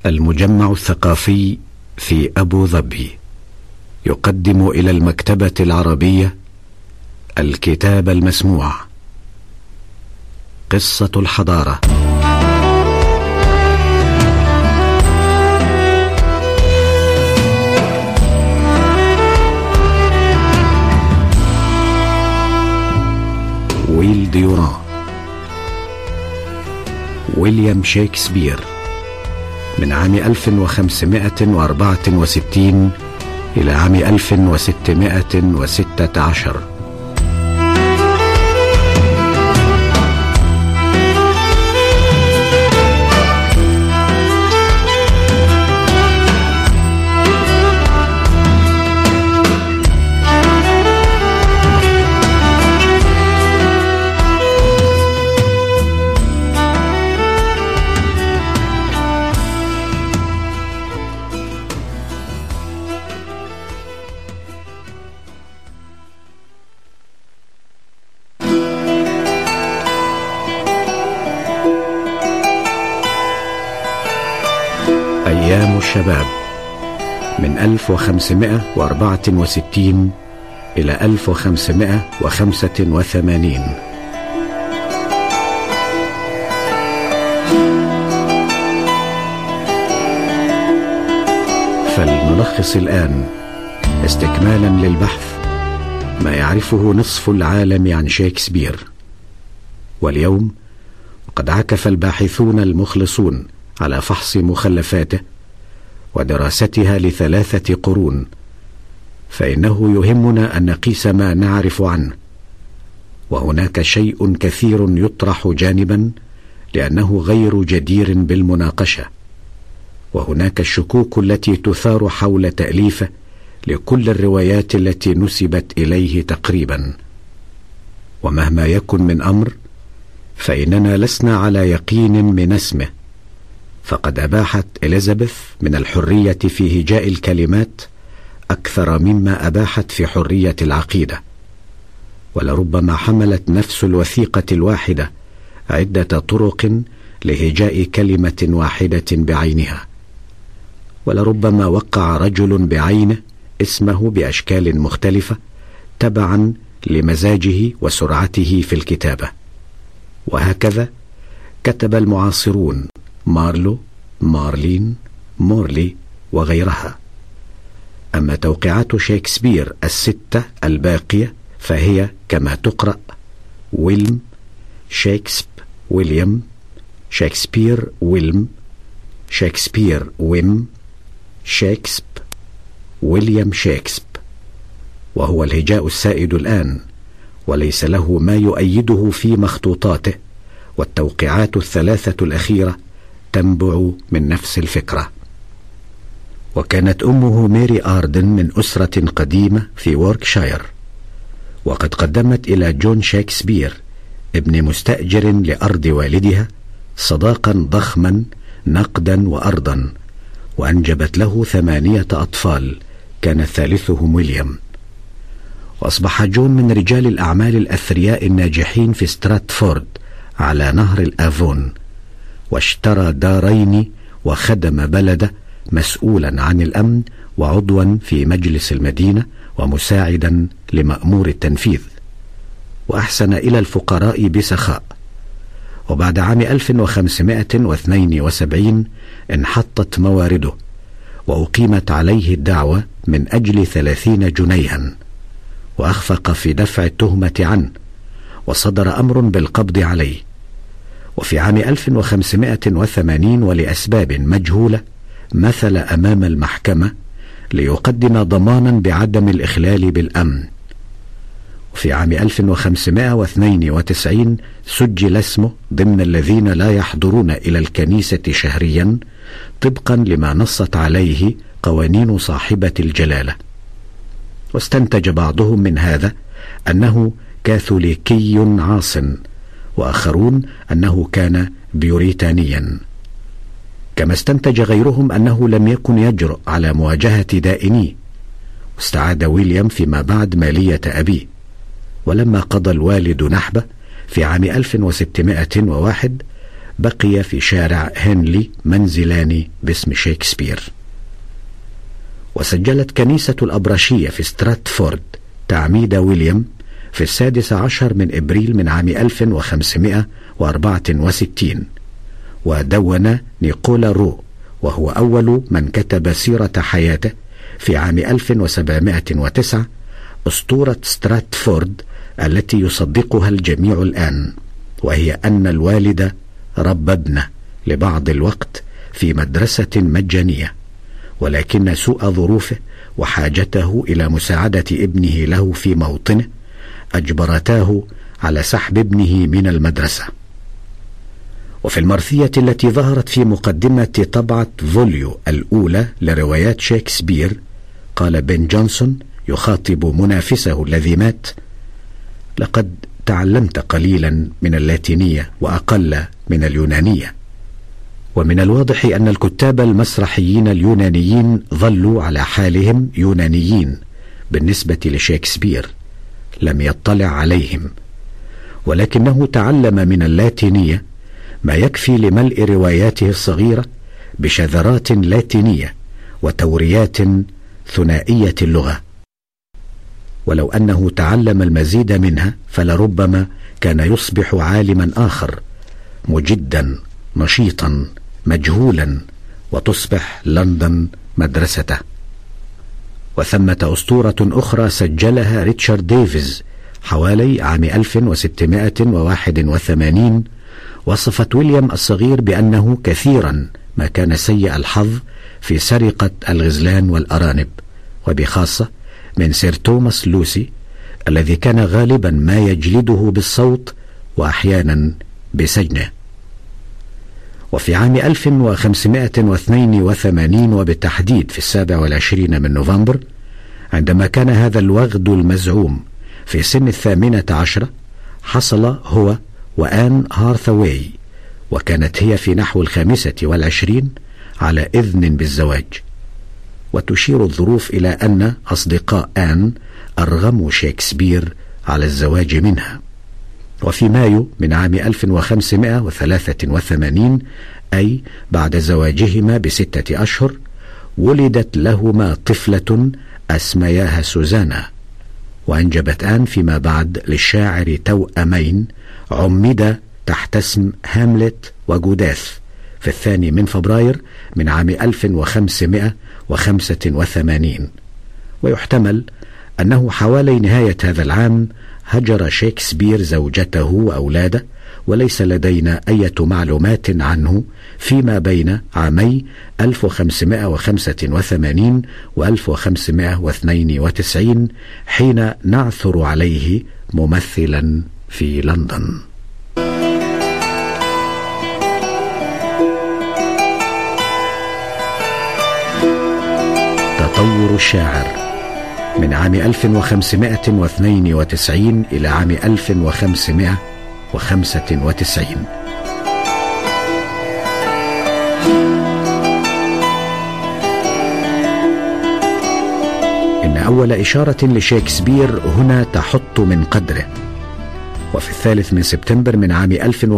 المجمع الثقافي في أبو ظبي يقدم إلى المكتبة العربية الكتاب المسموع، قصة الحضارة. ويل ديوران. ويليام شكسبير، من عام 1564 إلى عام 1616. أيام الشباب، من 1564 إلى 1585. فلنلخص الآن استكمالا للبحث ما يعرفه نصف العالم عن شكسبير. واليوم قد عكف الباحثون المخلصون على فحص مخلفاته ودراستها ل3 قرون، فإنه يهمنا أن نقيس ما نعرف عنه، وهناك شيء كثير يطرح جانبا لأنه غير جدير بالمناقشة، وهناك الشكوك التي تثار حول تأليفه لكل الروايات التي نسبت إليه تقريبا. ومهما يكن من أمر فإننا لسنا على يقين من اسمه، فقد أباحت إليزابيث من الحرية في هجاء الكلمات أكثر مما أباحت في حرية العقيدة، ولربما حملت نفس الوثيقة الواحدة عدة طرق لهجاء كلمة واحدة بعينها، ولربما وقع رجل بعينه اسمه بأشكال مختلفة تبعا لمزاجه وسرعته في الكتابة. وهكذا كتب المعاصرون مارلو، مارلين، مورلي وغيرها. أما توقيعات شكسبير 6 الباقية فهي كما تقرأ: ويلم، شكسب، ويليام، شكسبير، ويلم، شكسبير، ويم، شكسب، ويليام شكسب، وهو الهجاء السائد الآن، وليس له ما يؤيده في مخطوطاته، والتوقيعات 3 الأخيرة تنبع من نفس الفكرة. وكانت أمه ميري آردن من أسرة قديمة في ووركشاير، وقد قدمت إلى جون شكسبير ابن مستأجر لأرض والدها صداقا ضخما نقدا وأرضا، وأنجبت له 8 أطفال كان ثالثهم ويليام. وأصبح جون من رجال الأعمال الأثرياء الناجحين في ستراتفورد على نهر الآفون، واشترى دارين وخدم بلده مسؤولا عن الأمن وعضوا في مجلس المدينة ومساعدا لمأمور التنفيذ، وأحسن إلى الفقراء بسخاء. وبعد عام 1572 انحطت موارده، وأقيمت عليه الدعوة من أجل 30 جنيها، وأخفق في دفع التهمة عنه، وصدر أمر بالقبض عليه. وفي عام 1580 ولأسباب مجهولة مثل أمام المحكمة ليقدم ضمانا بعدم الإخلال بالأمن. وفي عام 1592 سجل اسمه ضمن الذين لا يحضرون إلى الكنيسة شهريا طبقا لما نصت عليه قوانين صاحبة الجلالة. واستنتج بعضهم من هذا أنه كاثوليكي عاص، وآخرون أنه كان بيوريتانيا، كما استنتج غيرهم أنه لم يكن يجرؤ على مواجهة دائنيه. واستعاد ويليام فيما بعد مالية أبيه، ولما قضى الوالد نحبه في عام 1601 بقي في شارع هنلي منزلان باسم شكسبير. وسجلت كنيسة الأبرشية في ستراتفورد تعميد ويليام في 16 من إبريل من عام 1564. ودون نيكولا رو، وهو أول من كتب سيرة حياته، في عام 1709 أسطورة ستراتفورد التي يصدقها الجميع الآن، وهي أن الوالد ربى ابنه لبعض الوقت في مدرسة مجانية، ولكن سوء ظروفه وحاجته إلى مساعدة ابنه له في موطنه أجبرتاه على سحب ابنه من المدرسة. وفي المرثية التي ظهرت في مقدمة طبعة فوليو الأولى لروايات شكسبير، قال بن جونسون يخاطب منافسه الذي مات: لقد تعلمت قليلا من اللاتينية وأقل من اليونانية. ومن الواضح أن الكتاب المسرحيين اليونانيين ظلوا على حالهم يونانيين بالنسبة لشكسبير، لم يطلع عليهم، ولكنه تعلم من اللاتينية ما يكفي لملء رواياته الصغيرة بشذرات لاتينية وتوريات ثنائية اللغة. ولو أنه تعلم المزيد منها فلربما كان يصبح عالما آخر، مجدا نشيطا مجهولا، وتصبح لندن مدرسته. وثمة أسطورة أخرى سجلها ريتشارد ديفيز حوالي عام 1681، وصفت ويليام الصغير بأنه كثيرا ما كان سيء الحظ في سرقة الغزلان والأرانب، وبخاصة من سير توماس لوسي الذي كان غالبا ما يجلده بالصوت وأحيانا بسجنه. وفي عام 1582 وبالتحديد في 27 من نوفمبر، عندما كان هذا الوغد المزعوم في سن 18، حصل هو وآن هارثاواي، وكانت هي في نحو 25 على إذن بالزواج. وتشير الظروف إلى أن أصدقاء آن أرغموا شكسبير على الزواج منها. وفي مايو من عام 1583، أي بعد زواجهما ب6 أشهر، ولدت لهما طفلة أسمياها سوزانا. وأنجبت آن فيما بعد للشاعر توأمين عمدا تحت اسم هاملت وجوداث في 2 من فبراير من عام 1585. ويحتمل أنه حوالي نهاية هذا العام هجر شكسبير زوجته وأولاده، وليس لدينا أي معلومات عنه فيما بين عامي 1585 و 1592 حين نعثر عليه ممثلا في لندن. تطور الشاعر من عام 1592 إلى عام 1595. إن أول إشارة لشكسبير هنا تحط من قدره. وفي 3 من سبتمبر من عام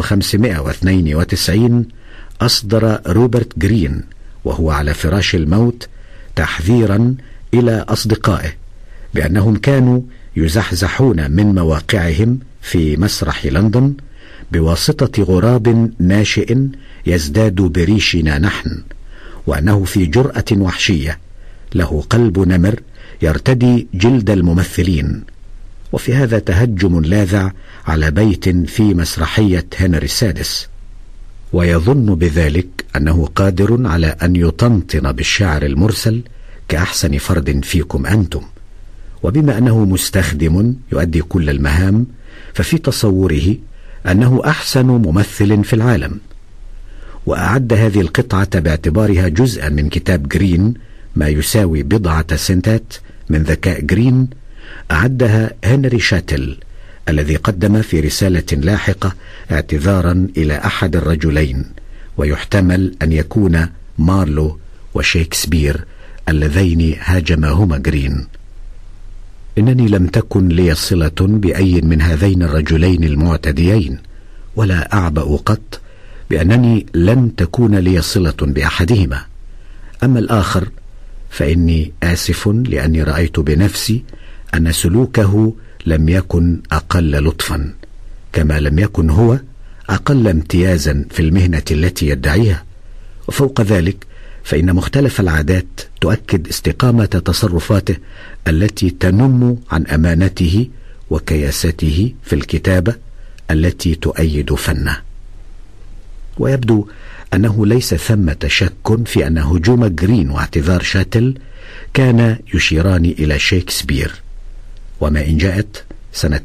1592 أصدر روبرت جرين وهو على فراش الموت تحذيرا إلى أصدقائه بأنهم كانوا يزحزحون من مواقعهم في مسرح لندن بواسطة غراب ناشئ يزداد بريشنا نحن، وأنه في جرأة وحشية له قلب نمر يرتدي جلد الممثلين. وفي هذا تهجم لاذع على بيت في مسرحية هنري السادس، ويظن بذلك أنه قادر على أن يطنطن بالشعر المرسل كأحسن فرد فيكم أنتم. وبما أنه مستخدم يؤدي كل المهام، ففي تصوره أنه أحسن ممثل في العالم. وأعد هذه القطعة باعتبارها جزءا من كتاب جرين ما يساوي 1 سنتات من ذكاء جرين، أعدها هنري شاتل الذي قدم في رسالة لاحقة اعتذارا إلى أحد الرجلين، ويحتمل أن يكون مارلو وشكسبير اللذين هاجماهما جرين. إنني لم تكن لي صلة بأي من هذين الرجلين المعتديين، ولا أعبأ قط بأنني لن تكون لي صلة بأحدهما. أما الآخر فإني آسف لأني رأيت بنفسي أن سلوكه لم يكن أقل لطفا، كما لم يكن هو أقل امتيازا في المهنة التي يدعيها. وفوق ذلك فإن مختلف العادات تؤكد استقامة تصرفاته التي تنم عن أمانته وكياسته في الكتابة التي تؤيد فنه. ويبدو أنه ليس ثمة شك في أن هجوم جرين واعتذار شاتل كان يشيران إلى شكسبير. وما إن جاءت سنة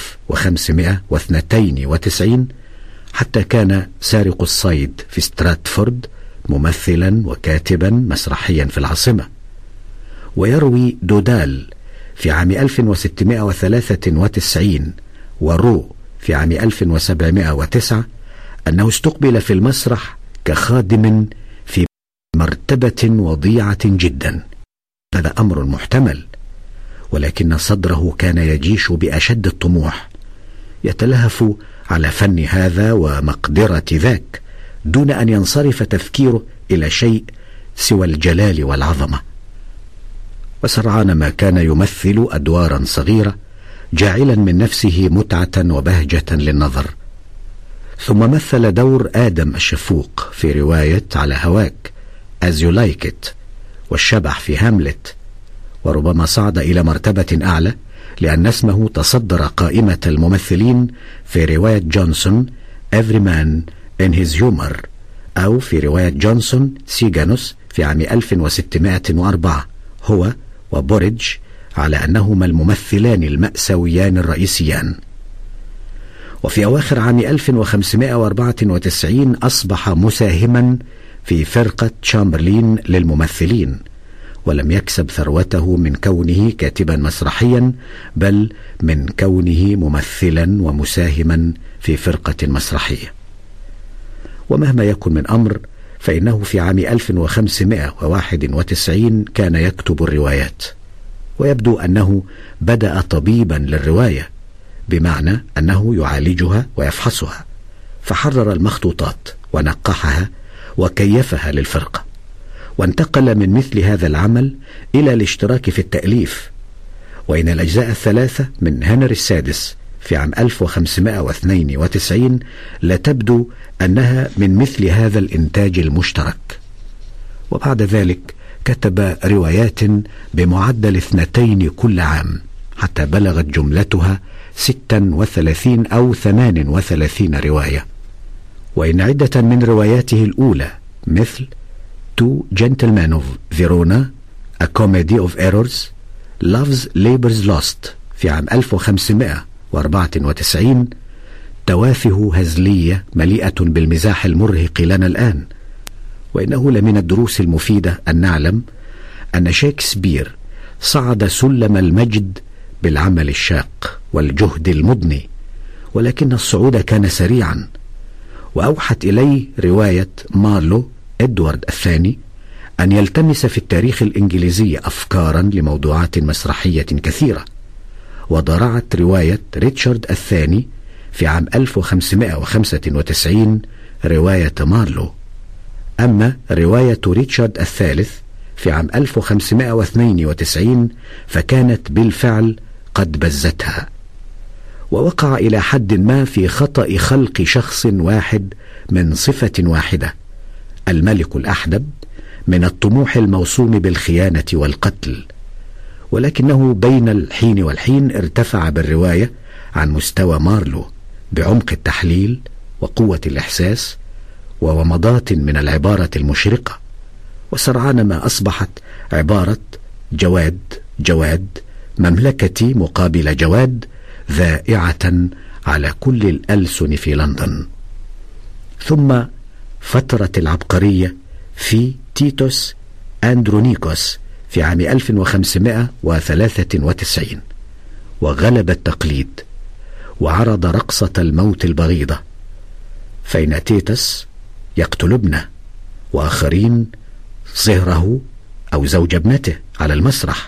1592 حتى كان سارق الصيد في ستراتفورد ممثلا وكاتبا مسرحيا في العاصمة. ويروي دودال في عام 1693 ورو في عام 1709 أنه استقبل في المسرح كخادم في مرتبة وضيعة جدا. هذا أمر محتمل، ولكن صدره كان يجيش بأشد الطموح، يتلهف على فن هذا ومقدرة ذاك دون أن ينصرف تفكيره إلى شيء سوى الجلال والعظمة. وسرعان ما كان يمثل أدوارا صغيرة جاعلا من نفسه متعة وبهجة للنظر. ثم مثل دور آدم الشفوق في رواية على هواك As You Like It، والشبح في هاملت. وربما صعد إلى مرتبة أعلى لأن اسمه تصدر قائمة الممثلين في رواية جونسون Every Man in His Humor، أو في رواية جونسون سيجانوس في عام 1604 هو وبوريدج على أنهما الممثلان المأساويان الرئيسيان. وفي أواخر عام 1594 أصبح مساهما في فرقة شامبرلين للممثلين، ولم يكسب ثروته من كونه كاتبا مسرحيا، بل من كونه ممثلا ومساهما في فرقة مسرحية. ومهما يكن من أمر فإنه في عام 1591 كان يكتب الروايات. ويبدو أنه بدأ طبيبا للرواية، بمعنى أنه يعالجها ويفحصها، فحرر المخطوطات ونقحها وكيفها للفرقة، وانتقل من مثل هذا العمل إلى الاشتراك في التأليف. وإن الأجزاء الثلاثة من هنري السادس في عام 1592 لا تبدو أنها من مثل هذا الإنتاج المشترك. وبعد ذلك كتب روايات بمعدل 2 كل عام، حتى بلغت جملتها 36 أو 38 رواية. وإن عدة من رواياته الأولى مثل Two Gentlemen of Verona A Comedy of Errors، Love's Labour's Lost في عام 1594، توافه هزلية مليئة بالمزاح المرهق لنا الآن. وإنه لمن الدروس المفيدة أن نعلم أن شكسبير صعد سلم المجد بالعمل الشاق والجهد المضني، ولكن الصعود كان سريعا. وأوحت إليه رواية مارلو إدوارد الثاني أن يلتمس في التاريخ الإنجليزي أفكارا لموضوعات مسرحية كثيرة. وضرعت رواية ريتشارد الثاني في عام 1595 رواية مارلو. أما رواية ريتشارد الثالث في عام 1592 فكانت بالفعل قد بزتها. ووقع إلى حد ما في خطأ خلق شخص واحد من صفة واحدة، الملك الأحدب، من الطموح الموسوم بالخيانة والقتل. ولكنه بين الحين والحين ارتفع بالرواية عن مستوى مارلو بعمق التحليل وقوة الإحساس وومضات من العبارة المشرقة. وسرعان ما أصبحت عبارة جواد جواد مملكتي مقابل جواد ذائعة على كل الألسن في لندن. ثم فترة العبقرية في تيتوس أندرونيكوس في عام 1593، وغلب التقليد وعرض رقصة الموت البغيضة، فإن تيتوس يقتل ابنه وآخرين صهره أو زوج ابنته على المسرح،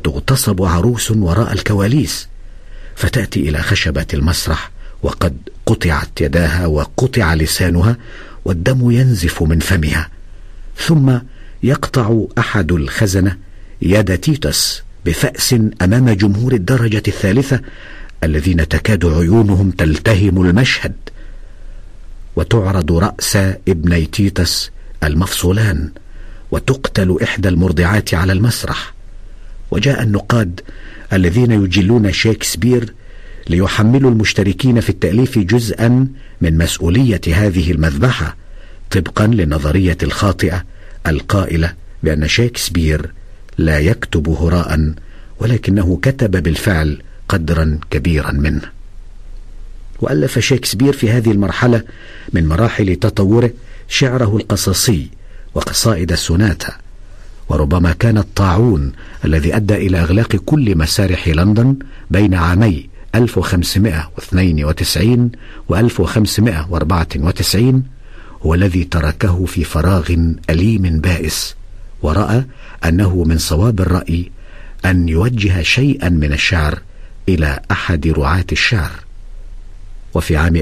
وتغتصب عروس وراء الكواليس، فتأتي إلى خشبة المسرح وقد قطعت يداها وقطع لسانها والدم ينزف من فمها. ثم يقطع أحد الخزنة يد تيتس بفأس أمام جمهور الدرجة الثالثة الذين تكاد عيونهم تلتهم المشهد، وتعرض رأس ابني تيتس المفصولان، وتقتل إحدى المرضعات على المسرح. وجاء النقاد الذين يجلون شكسبير ليحملوا المشتركين في التأليف جزءا من مسؤولية هذه المذبحة، طبقا للنظرية الخاطئة القائلة بأن شكسبير لا يكتب هراء، ولكنه كتب بالفعل قدرا كبيرا منه. وألف شكسبير في هذه المرحلة من مراحل تطوره شعره القصصي وقصائد السوناتا، وربما كان الطاعون الذي أدى إلى إغلاق كل مسارح لندن بين عامي 1592 و 1594 هو الذي تركه في فراغ أليم بائس، ورأى أنه من صواب الرأي أن يوجه شيئا من الشعر إلى أحد رعاة الشعر. وفي عام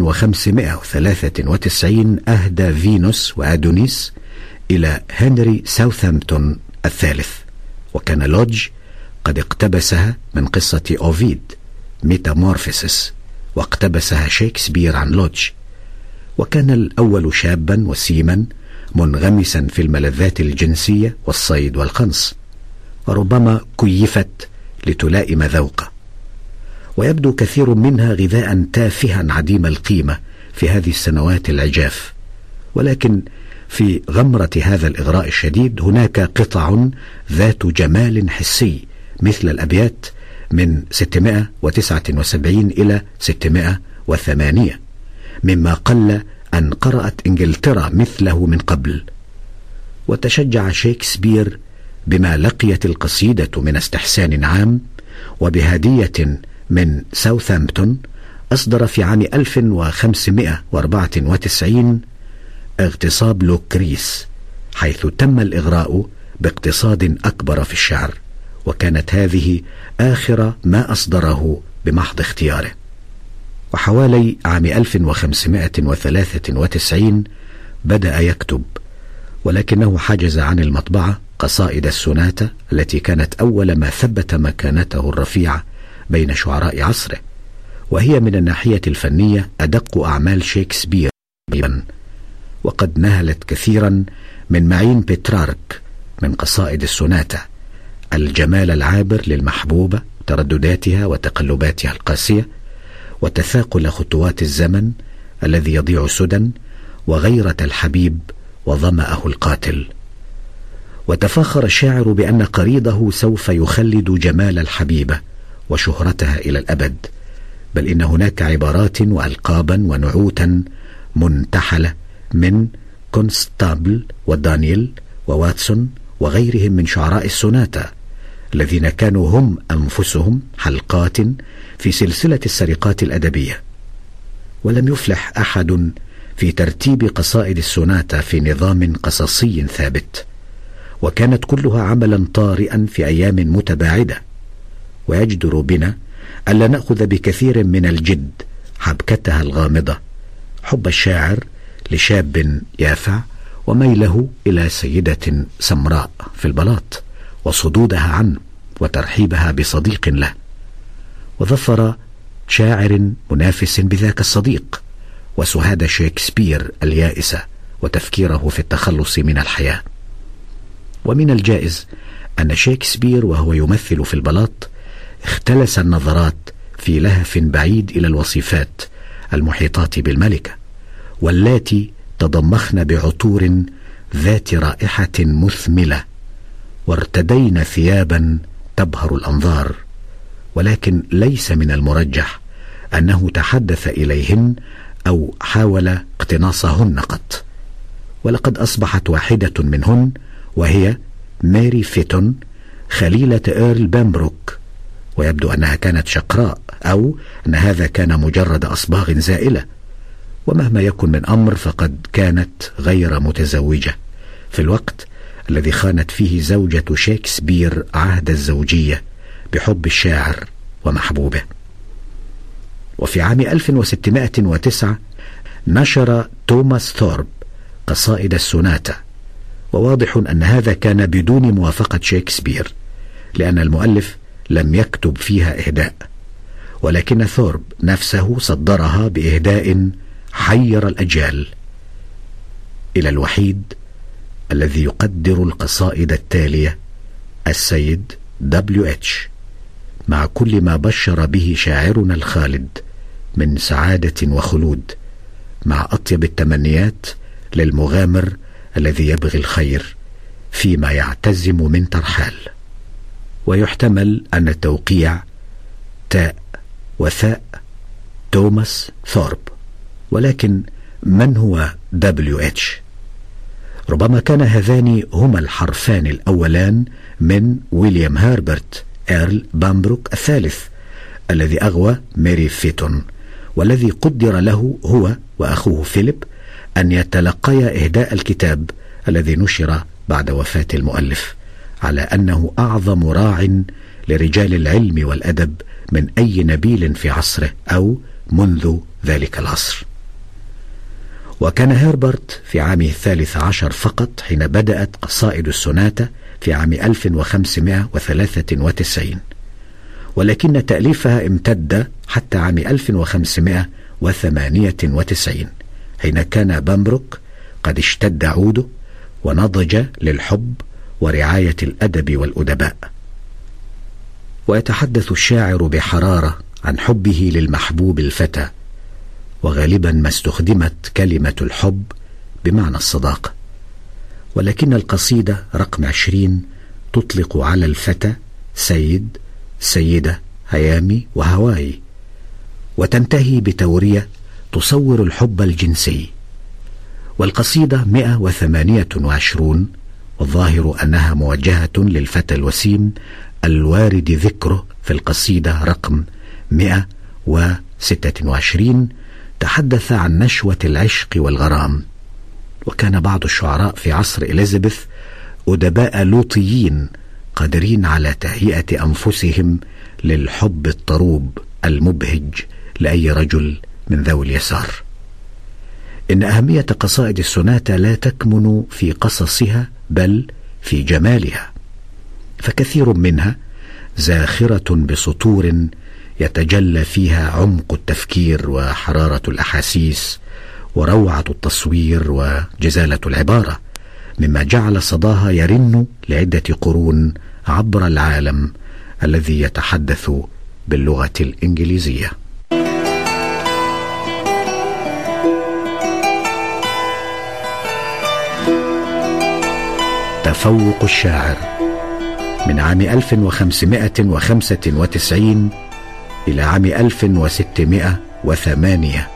1593 أهدى فينوس وأدونيس إلى هنري ساوثامبتون الثالث، وكان لودج قد اقتبسها من قصة أوفيد ميتامورفيسس، واقتبسها شكسبير عن لودج. وكان الأول شابا وسيما منغمسا في الملذات الجنسية والصيد والقنص، وربما كيفت لتلائم ذوقه، ويبدو كثير منها غذاء تافها عديم القيمة في هذه السنوات العجاف. ولكن في غمرة هذا الإغراء الشديد هناك قطع ذات جمال حسي، مثل الأبيات من 679 إلى 608، مما قل أن قرأت إنجلترا مثله من قبل. وتشجع شكسبير بما لقيت القصيدة من استحسان عام، وبهدية من ساوثامبتون أصدر في عام 1594 اغتصاب لوكريس، حيث تم الإغراء باقتصاد أكبر في الشعر، وكانت هذه آخر ما أصدره بمحض اختياره. وحوالي عام 1593 بدأ يكتب، ولكنه حجز عن المطبعة قصائد السوناتا التي كانت أول ما ثبت مكانته الرفيعة بين شعراء عصره، وهي من الناحية الفنية أدق أعمال شكسبير، وقد نهلت كثيرا من معين بيترارك من قصائد السوناتا، الجمال العابر للمحبوبة، تردداتها وتقلباتها القاسية، وتثاقل خطوات الزمن الذي يضيع سدى، وغيرة الحبيب وظمأه القاتل. وتفاخر الشاعر بأن قريضه سوف يخلد جمال الحبيبة وشهرتها إلى الأبد، بل إن هناك عبارات وألقابا ونعوتا منتحلة من كونستابل ودانييل وواتسون وغيرهم من شعراء السوناتا، الذين كانوا هم أنفسهم حلقات في سلسلة السرقات الأدبية. ولم يفلح أحد في ترتيب قصائد السوناتا في نظام قصصي ثابت، وكانت كلها عملا طارئا في أيام متباعدة. ويجدر بنا ألا نأخذ بكثير من الجد حبكتها الغامضة، حب الشاعر لشاب يافع، وميله إلى سيدة سمراء في البلاط، وصدودها عنه وترحيبها بصديق له، وظفر شاعر منافس بذاك الصديق، وسهاد شكسبير اليائسة وتفكيره في التخلص من الحياة. ومن الجائز أن شكسبير وهو يمثل في البلاط اختلس النظرات في لهف بعيد إلى الوصيفات المحيطات بالملكة، واللاتي تضمخن بعطور ذات رائحة مثملة، وارتدين ثيابا تبهر الأنظار، ولكن ليس من المرجح أنه تحدث إليهن أو حاول اقتناصهن قط. ولقد أصبحت واحدة منهن، وهي ماري فيتون، خليلة إيرل بامبروك، ويبدو أنها كانت شقراء، أو أن هذا كان مجرد أصباغ زائلة. ومهما يكن من أمر فقد كانت غير متزوجة في الوقت الذي خانت فيه زوجة شكسبير عهد الزوجية بحب الشاعر ومحبوبه. وفي عام 1609 نشر توماس ثورب قصائد السوناتا، وواضح أن هذا كان بدون موافقة شكسبير، لأن المؤلف لم يكتب فيها إهداء، ولكن ثورب نفسه صدرها بإهداء حير الأجيال إلى الوحيد الذي يقدر القصائد التالية، السيد W.H، مع كل ما بشر به شاعرنا الخالد من سعادة وخلود، مع أطيب التمنيات للمغامر الذي يبغي الخير فيما يعتزم من ترحال. ويحتمل أن التوقيع تاء وثاء توماس ثورب، ولكن من هو W.H؟ ربما كان هذان هما الحرفان الأولان من ويليام هربرت إيرل بامبروك الثالث الذي أغوى ماري فيتون، والذي قدر له هو وأخوه فيليب أن يتلقيا إهداء الكتاب الذي نشر بعد وفاة المؤلف، على أنه أعظم راع لرجال العلم والأدب من أي نبيل في عصره أو منذ ذلك العصر. وكان هربرت في عامه 13 فقط حين بدأت قصائد السوناتا في عام 1593، ولكن تأليفها امتد حتى عام 1598 حين كان بامبروك قد اشتد عوده ونضج للحب ورعاية الأدب والأدباء. ويتحدث الشاعر بحرارة عن حبه للمحبوب الفتى، وغالبا ما استخدمت كلمة الحب بمعنى الصداقة، ولكن القصيدة رقم 20 تطلق على الفتى سيد، سيدة، هيامي وهواي، وتنتهي بتورية تصور الحب الجنسي. والقصيدة 128، والظاهر أنها موجهة للفتى الوسيم الوارد ذكره في القصيدة رقم 126، تحدث عن نشوة العشق والغرام. وكان بعض الشعراء في عصر إليزابيث أدباء لوطيين قادرين على تهيئة أنفسهم للحب الطروب المبهج لأي رجل من ذوي اليسار. إن أهمية قصائد السوناتا لا تكمن في قصصها بل في جمالها، فكثير منها زاخرة بسطور يتجلى فيها عمق التفكير وحرارة الأحاسيس وروعة التصوير وجزالة العبارة، مما جعل صداها يرن لعدة قرون عبر العالم الذي يتحدث باللغة الإنجليزية. تفوق الشاعر من عام 1595 إلى عام 1608.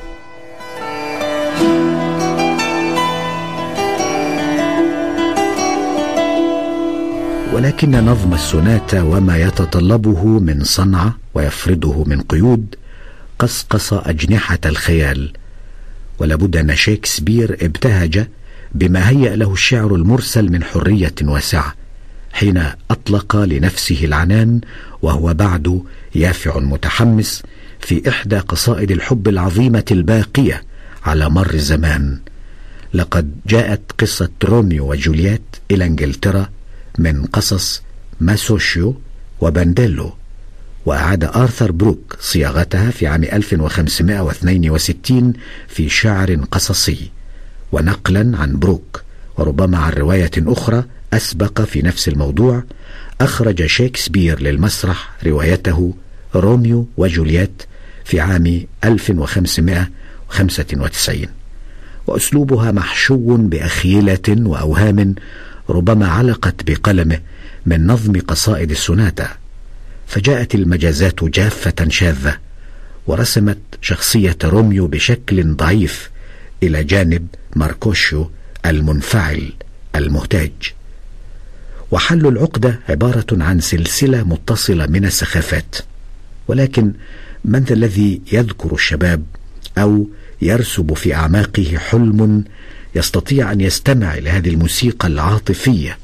ولكن نظم السوناتا وما يتطلبه من صنعة ويفرضه من قيود قصقص أجنحة الخيال، ولابد أن شكسبير ابتهج بما هيأ له الشعر المرسل من حرية واسعة حين أطلق لنفسه العنان وهو بعد يافع متحمس في إحدى قصائد الحب العظيمة الباقية على مر الزمان. لقد جاءت قصة روميو وجولييت إلى إنجلترا من قصص ماسوشيو وبانديلو، وأعاد آرثر بروك صياغتها في عام 1562 في شعر قصصي. ونقلا عن بروك وربما عن رواية أخرى أسبق في نفس الموضوع، أخرج شكسبير للمسرح روايته روميو وجولييت في عام 1595، وأسلوبها محشو بأخيلة وأوهام ربما علقت بقلمه من نظم قصائد السوناتا، فجاءت المجازات جافة شاذة، ورسمت شخصية روميو بشكل ضعيف إلى جانب ماركوشيو المنفعل المهتاج. وحل العقدة عبارة عن سلسلة متصلة من السخافات، ولكن من ذا الذي يذكر الشباب أو يرسب في أعماقه حلم يستطيع أن يستمع إلى هذه الموسيقى العاطفية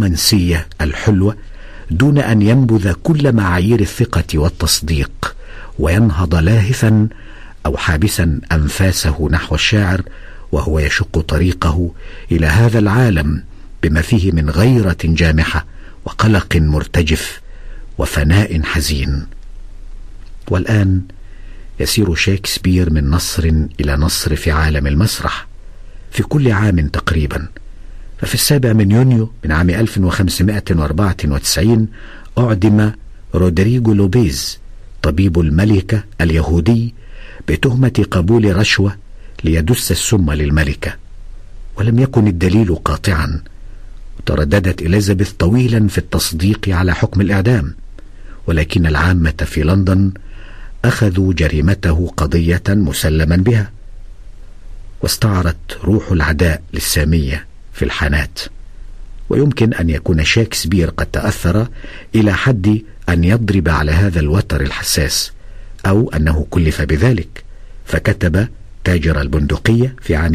الرومانسية الحلوة دون أن ينبذ كل معايير الثقة والتصديق وينهض لاهثا أو حابسا أنفاسه نحو الشاعر وهو يشق طريقه إلى هذا العالم بما فيه من غيرة جامحة وقلق مرتجف وفناء حزين. والآن يسير شكسبير من نصر إلى نصر في عالم المسرح في كل عام تقريبا. ففي 7 يونيو من عام 1594 أعدم رودريغو لوبيز طبيب الملكة اليهودي بتهمة قبول رشوة ليدس السم للملكة، ولم يكن الدليل قاطعا، وترددت إليزابيث طويلا في التصديق على حكم الإعدام، ولكن العامة في لندن أخذوا جريمته قضية مسلما بها، واستعرت روح العداء للسامية في الحانات. ويمكن أن يكون شكسبير قد تأثر إلى حد أن يضرب على هذا الوتر الحساس، أو أنه كلف بذلك، فكتب تاجر البندقية في عام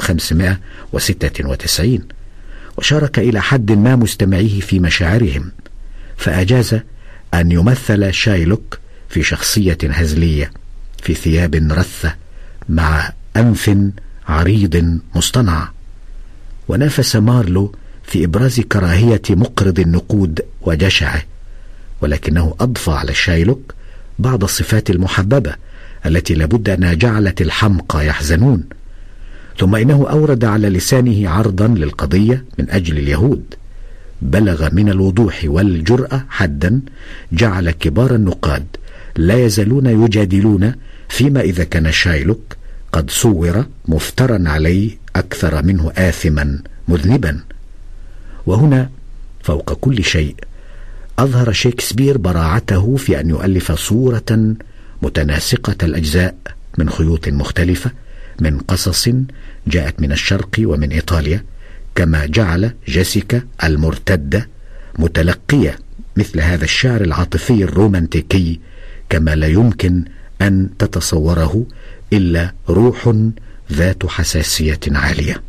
1596، وشارك إلى حد ما مستمعيه في مشاعرهم، فأجاز أن يمثل شايلوك في شخصية هزلية في ثياب رثة مع أنف عريض مصطنع، ونافس مارلو في إبراز كراهية مقرض النقود وجشعه، ولكنه أضفى على شايلوك بعض الصفات المحببة التي لابد أنها جعلت الحمقى يحزنون. ثم إنه أورد على لسانه عرضا للقضية من أجل اليهود بلغ من الوضوح والجرأة حدا جعل كبار النقاد لا يزالون يجادلون فيما إذا كان شايلوك قد صور مفترا عليه أكثر منه آثما مذنبا. وهنا فوق كل شيء أظهر شكسبير براعته في أن يؤلف صورة متناسقة الأجزاء من خيوط مختلفة من قصص جاءت من الشرق ومن إيطاليا، كما جعل جيسيكا المرتدة متلقية مثل هذا الشعر العاطفي الرومانتيكي كما لا يمكن أن تتصوره إلا روح ذات حساسية عالية.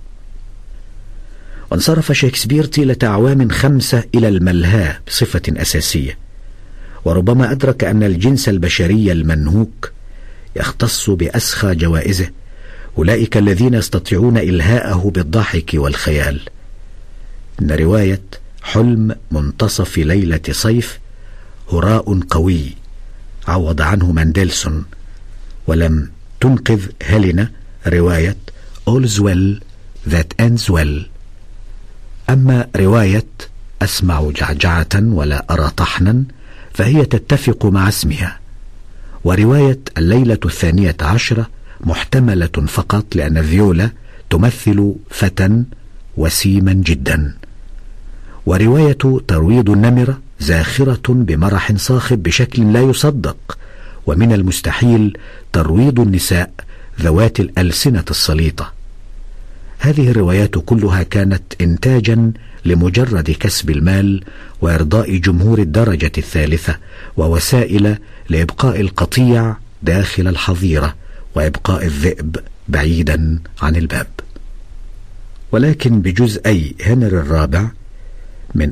وانصرف شكسبير طيلة أعوام 5 إلى الملهى بصفة أساسية، وربما أدرك أن الجنس البشري المنهوك يختص بأسخى جوائزه، أولئك الذين يستطيعون إلهاءه بالضحك والخيال. إن رواية حلم منتصف ليلة صيف هراء قوي عوض عنه ماندلسون، ولم تنقذ هيلينا رواية All's Well That Ends Well. أما رواية أسمع جعجعة ولا أرى طحنا فهي تتفق مع اسمها، ورواية الليلة 12 محتملة فقط لأن فيولا تمثل فتى وسيما جدا، ورواية ترويض النمرة زاخرة بمرح صاخب بشكل لا يصدق، ومن المستحيل ترويض النساء ذوات الألسنة السليطة. هذه الروايات كلها كانت إنتاجا لمجرد كسب المال وإرضاء جمهور الدرجة الثالثة، ووسائل لإبقاء القطيع داخل الحظيرة وإبقاء الذئب بعيدا عن الباب. ولكن بجزئي هنري الرابع من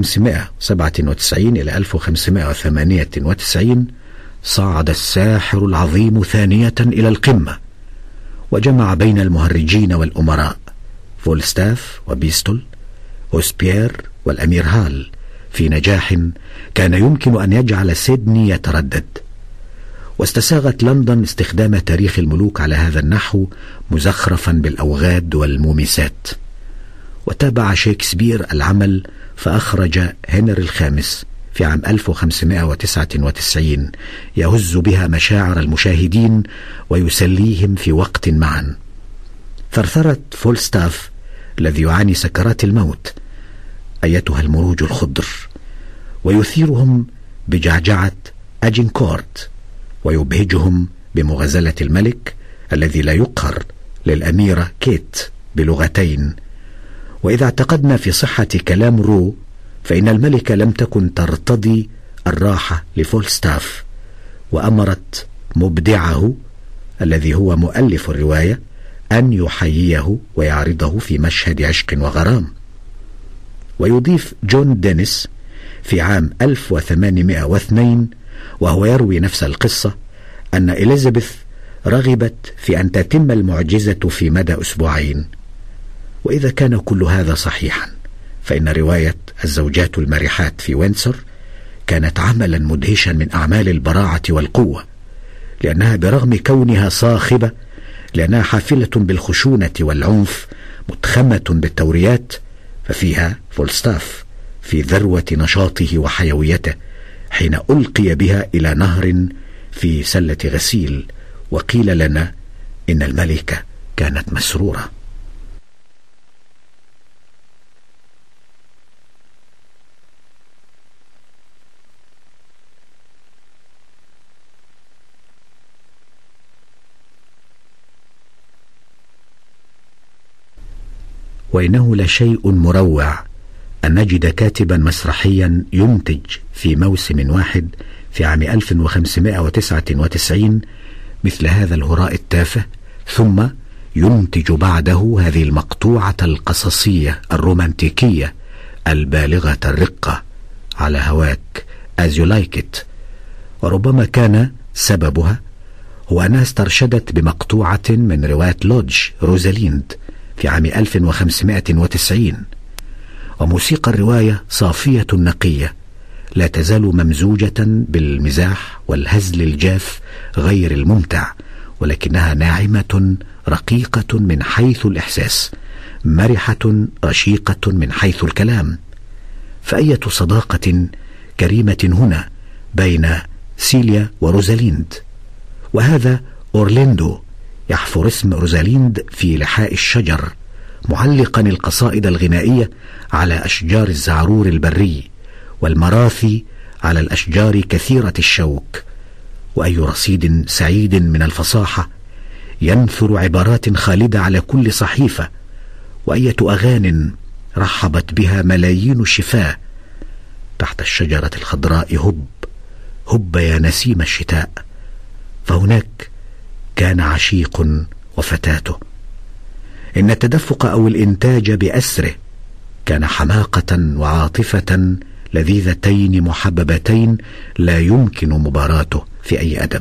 1597 إلى 1598 صعد الساحر العظيم ثانية إلى القمة، وجمع بين المهرجين والأمراء فولستاف وبيستول أوسبيير والأمير هال في نجاح كان يمكن أن يجعل سيدني يتردد. واستساغت لندن استخدام تاريخ الملوك على هذا النحو مزخرفا بالأوغاد والمومسات. وتابع شكسبير العمل فأخرج هنري الخامس في عام 1599 يهز بها مشاعر المشاهدين ويسليهم في وقت معا. ثرثرة فولستاف الذي يعاني سكرات الموت أيتها المروج الخضر، ويثيرهم بجعجعة أجنكورت، ويبهجهم بمغازلة الملك الذي لا يقهر للأميرة كيت بلغتين. وإذا اعتقدنا في صحة كلام رو فإن الملكة لم تكن ترتضي الراحة لفولستاف، وأمرت مبدعه الذي هو مؤلف الرواية أن يحييه ويعرضه في مشهد عشق وغرام. ويضيف جون دينيس في عام 1802 وهو يروي نفس القصة أن إليزابيث رغبت في أن تتم المعجزة في مدى أسبوعين. وإذا كان كل هذا صحيحا، فإن رواية الزوجات المرحات في وينسور كانت عملا مدهشا من أعمال البراعة والقوة، لأنها برغم كونها صاخبة، لأنها حافلة بالخشونة والعنف، متخمة بالتوريات، ففيها فولستاف في ذروة نشاطه وحيويته حين ألقي بها إلى نهر في سلة غسيل، وقيل لنا إن الملكة كانت مسرورة. وإنه لشيء مروع أن نجد كاتبا مسرحيا ينتج في موسم واحد في عام 1599 مثل هذا الهراء التافه، ثم ينتج بعده هذه المقطوعة القصصية الرومانتيكية البالغة الرقة، على هواك As You Like It. وربما كان سببها هو أنها استرشدت بمقطوعة من رواية لودج روزاليند في عام 1590، وموسيقى الرواية صافية نقية، لا تزال ممزوجة بالمزاح والهزل الجاف غير الممتع، ولكنها ناعمة رقيقة من حيث الإحساس، مرحة رشيقة من حيث الكلام. فأية صداقة كريمة هنا بين سيليا وروزاليند. وهذا أورليندو يحفر اسم روزاليند في لحاء الشجر، معلقا القصائد الغنائية على أشجار الزعرور البري، والمراثي على الأشجار كثيرة الشوك. وأي رصيد سعيد من الفصاحة ينثر عبارات خالدة على كل صحيفة، وأية أغان رحبت بها ملايين الشفاه. تحت الشجرة الخضراء هب يا نسيم الشتاء، فهناك كان عشيق وفتاته. إن التدفق أو الإنتاج بأسره كان حماقة وعاطفة لذيذتين محببتين لا يمكن مباراته في أي أدب.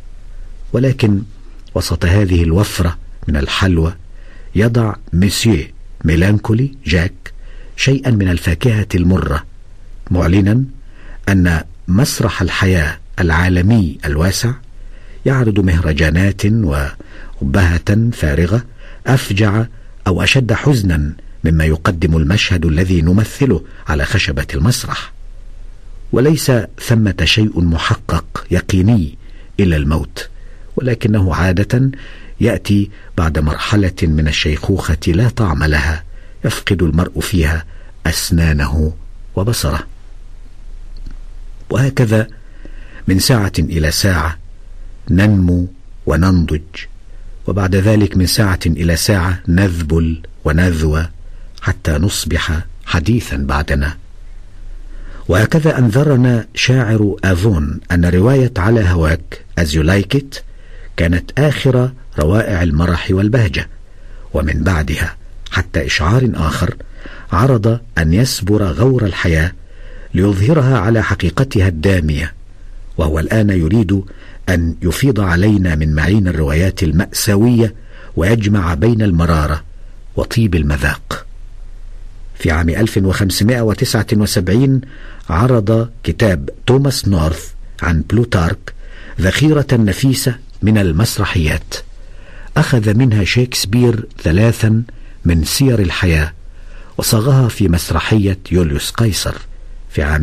ولكن وسط هذه الوفرة من الحلوى يضع مسيو ميلانكولي جاك شيئا من الفاكهة المرة، معلنا أن مسرح الحياة العالمي الواسع يعرض مهرجانات وأبهة فارغة أفجع أو أشد حزنا مما يقدم المشهد الذي نمثله على خشبة المسرح. وليس ثمة شيء محقق يقيني إلا الموت، ولكنه عادة يأتي بعد مرحلة من الشيخوخة لا طعم لها، يفقد المرء فيها أسنانه وبصره. وهكذا من ساعة إلى ساعة ننمو وننضج، وبعد ذلك من ساعة إلى ساعة نذبل ونذوى حتى نصبح حديثا بعدنا. وهكذا أنذرنا شاعر آفون أن رواية على هواك As You Like It كانت آخر روائع المرح والبهجة، ومن بعدها حتى إشعار آخر عرض أن يسبر غور الحياة ليظهرها على حقيقتها الدامية، وهو الآن يريد أن يفيض علينا من معين الروايات المأساوية ويجمع بين المرارة وطيب المذاق. في عام 1579 عرض كتاب توماس نورث عن بلوتارك ذخيرة نفيسة من المسرحيات، أخذ منها شكسبير 3 من سير الحياة وصاغها في مسرحية يوليوس قيصر في عام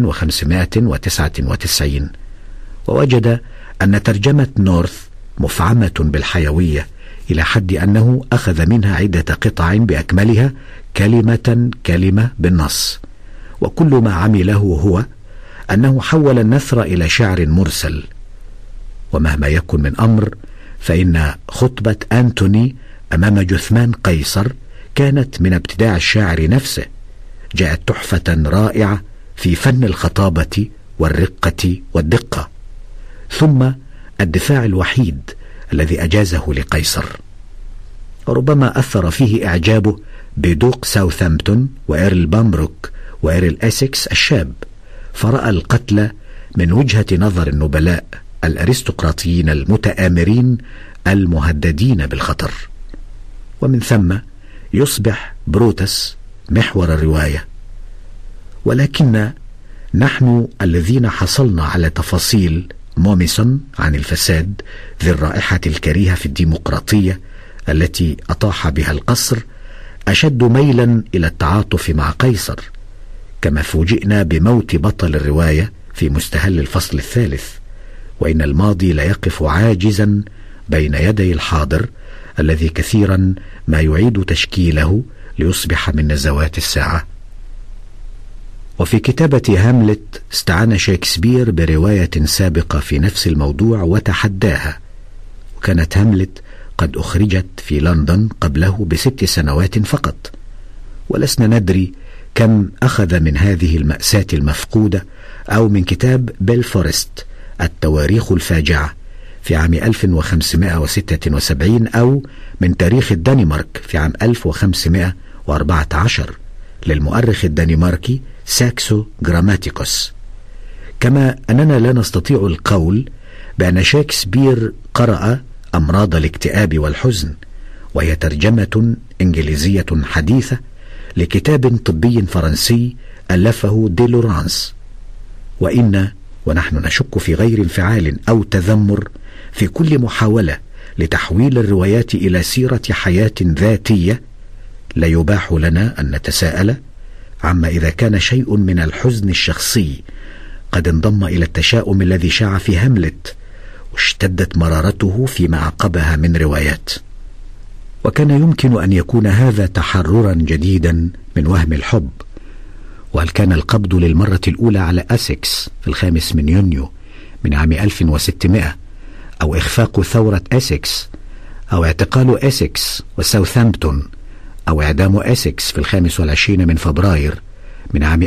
1599، ووجد أن ترجمة نورث مفعمة بالحيوية إلى حد أنه أخذ منها عدة قطع بأكملها كلمة كلمة بالنص، وكل ما عمله هو أنه حول النثر إلى شعر مرسل. ومهما يكن من أمر، فإن خطبة أنتوني أمام جثمان قيصر كانت من ابتداع الشاعر نفسه، جاءت تحفة رائعة في فن الخطابة والرقة والدقة. ثم الدفاع الوحيد الذي أجازه لقيصر، وربما أثر فيه إعجابه بدوق ساوثامبتون وإيرل بامبروك وإيرل أسكس الشاب، فرأى القتل من وجهة نظر النبلاء الأرستقراطيين المتآمرين المهددين بالخطر. ومن ثم يصبح بروتس محور الرواية. ولكن نحن الذين حصلنا على تفاصيل موميسون عن الفساد ذي الرائحة الكريهة في الديمقراطية التي أطاح بها القصر أشد ميلا إلى التعاطف مع قيصر، كما فوجئنا بموت بطل الرواية في مستهل الفصل الثالث، وإن الماضي لا يقف عاجزا بين يدي الحاضر الذي كثيرا ما يعيد تشكيله ليصبح من نزوات الساعة. وفي كتابة هاملت استعان شكسبير برواية سابقة في نفس الموضوع وتحداها، وكانت هاملت قد أخرجت في لندن قبله ب6 سنوات فقط، ولسنا ندري كم أخذ من هذه المأساة المفقودة أو من كتاب بيلفورست التواريخ الفاجعة في عام 1576 أو من تاريخ الدنمارك في عام 1514 للمؤرخ الدنماركي ساكسو جراماتيكوس. كما أننا لا نستطيع القول بأن شكسبير قرأ أمراض الاكتئاب والحزن، وهي ترجمة إنجليزية حديثة لكتاب طبي فرنسي ألفه دي لورانس. ونحن نشك في غير انفعال أو تذمر في كل محاولة لتحويل الروايات إلى سيرة حياة ذاتية، لا يباح لنا أن نتساءل عما إذا كان شيء من الحزن الشخصي قد انضم إلى التشاؤم الذي شاع في هاملت واشتدت مرارته فيما عقبها من روايات. وكان يمكن أن يكون هذا تحررا جديدا من وهم الحب. وهل كان القبض للمرة الأولى على أسكس في 5 يونيو من عام 1600 أو إخفاق ثورة أسكس أو اعتقال أسكس وساوثامبتون أو إعدام أسكس في 25 من فبراير من عام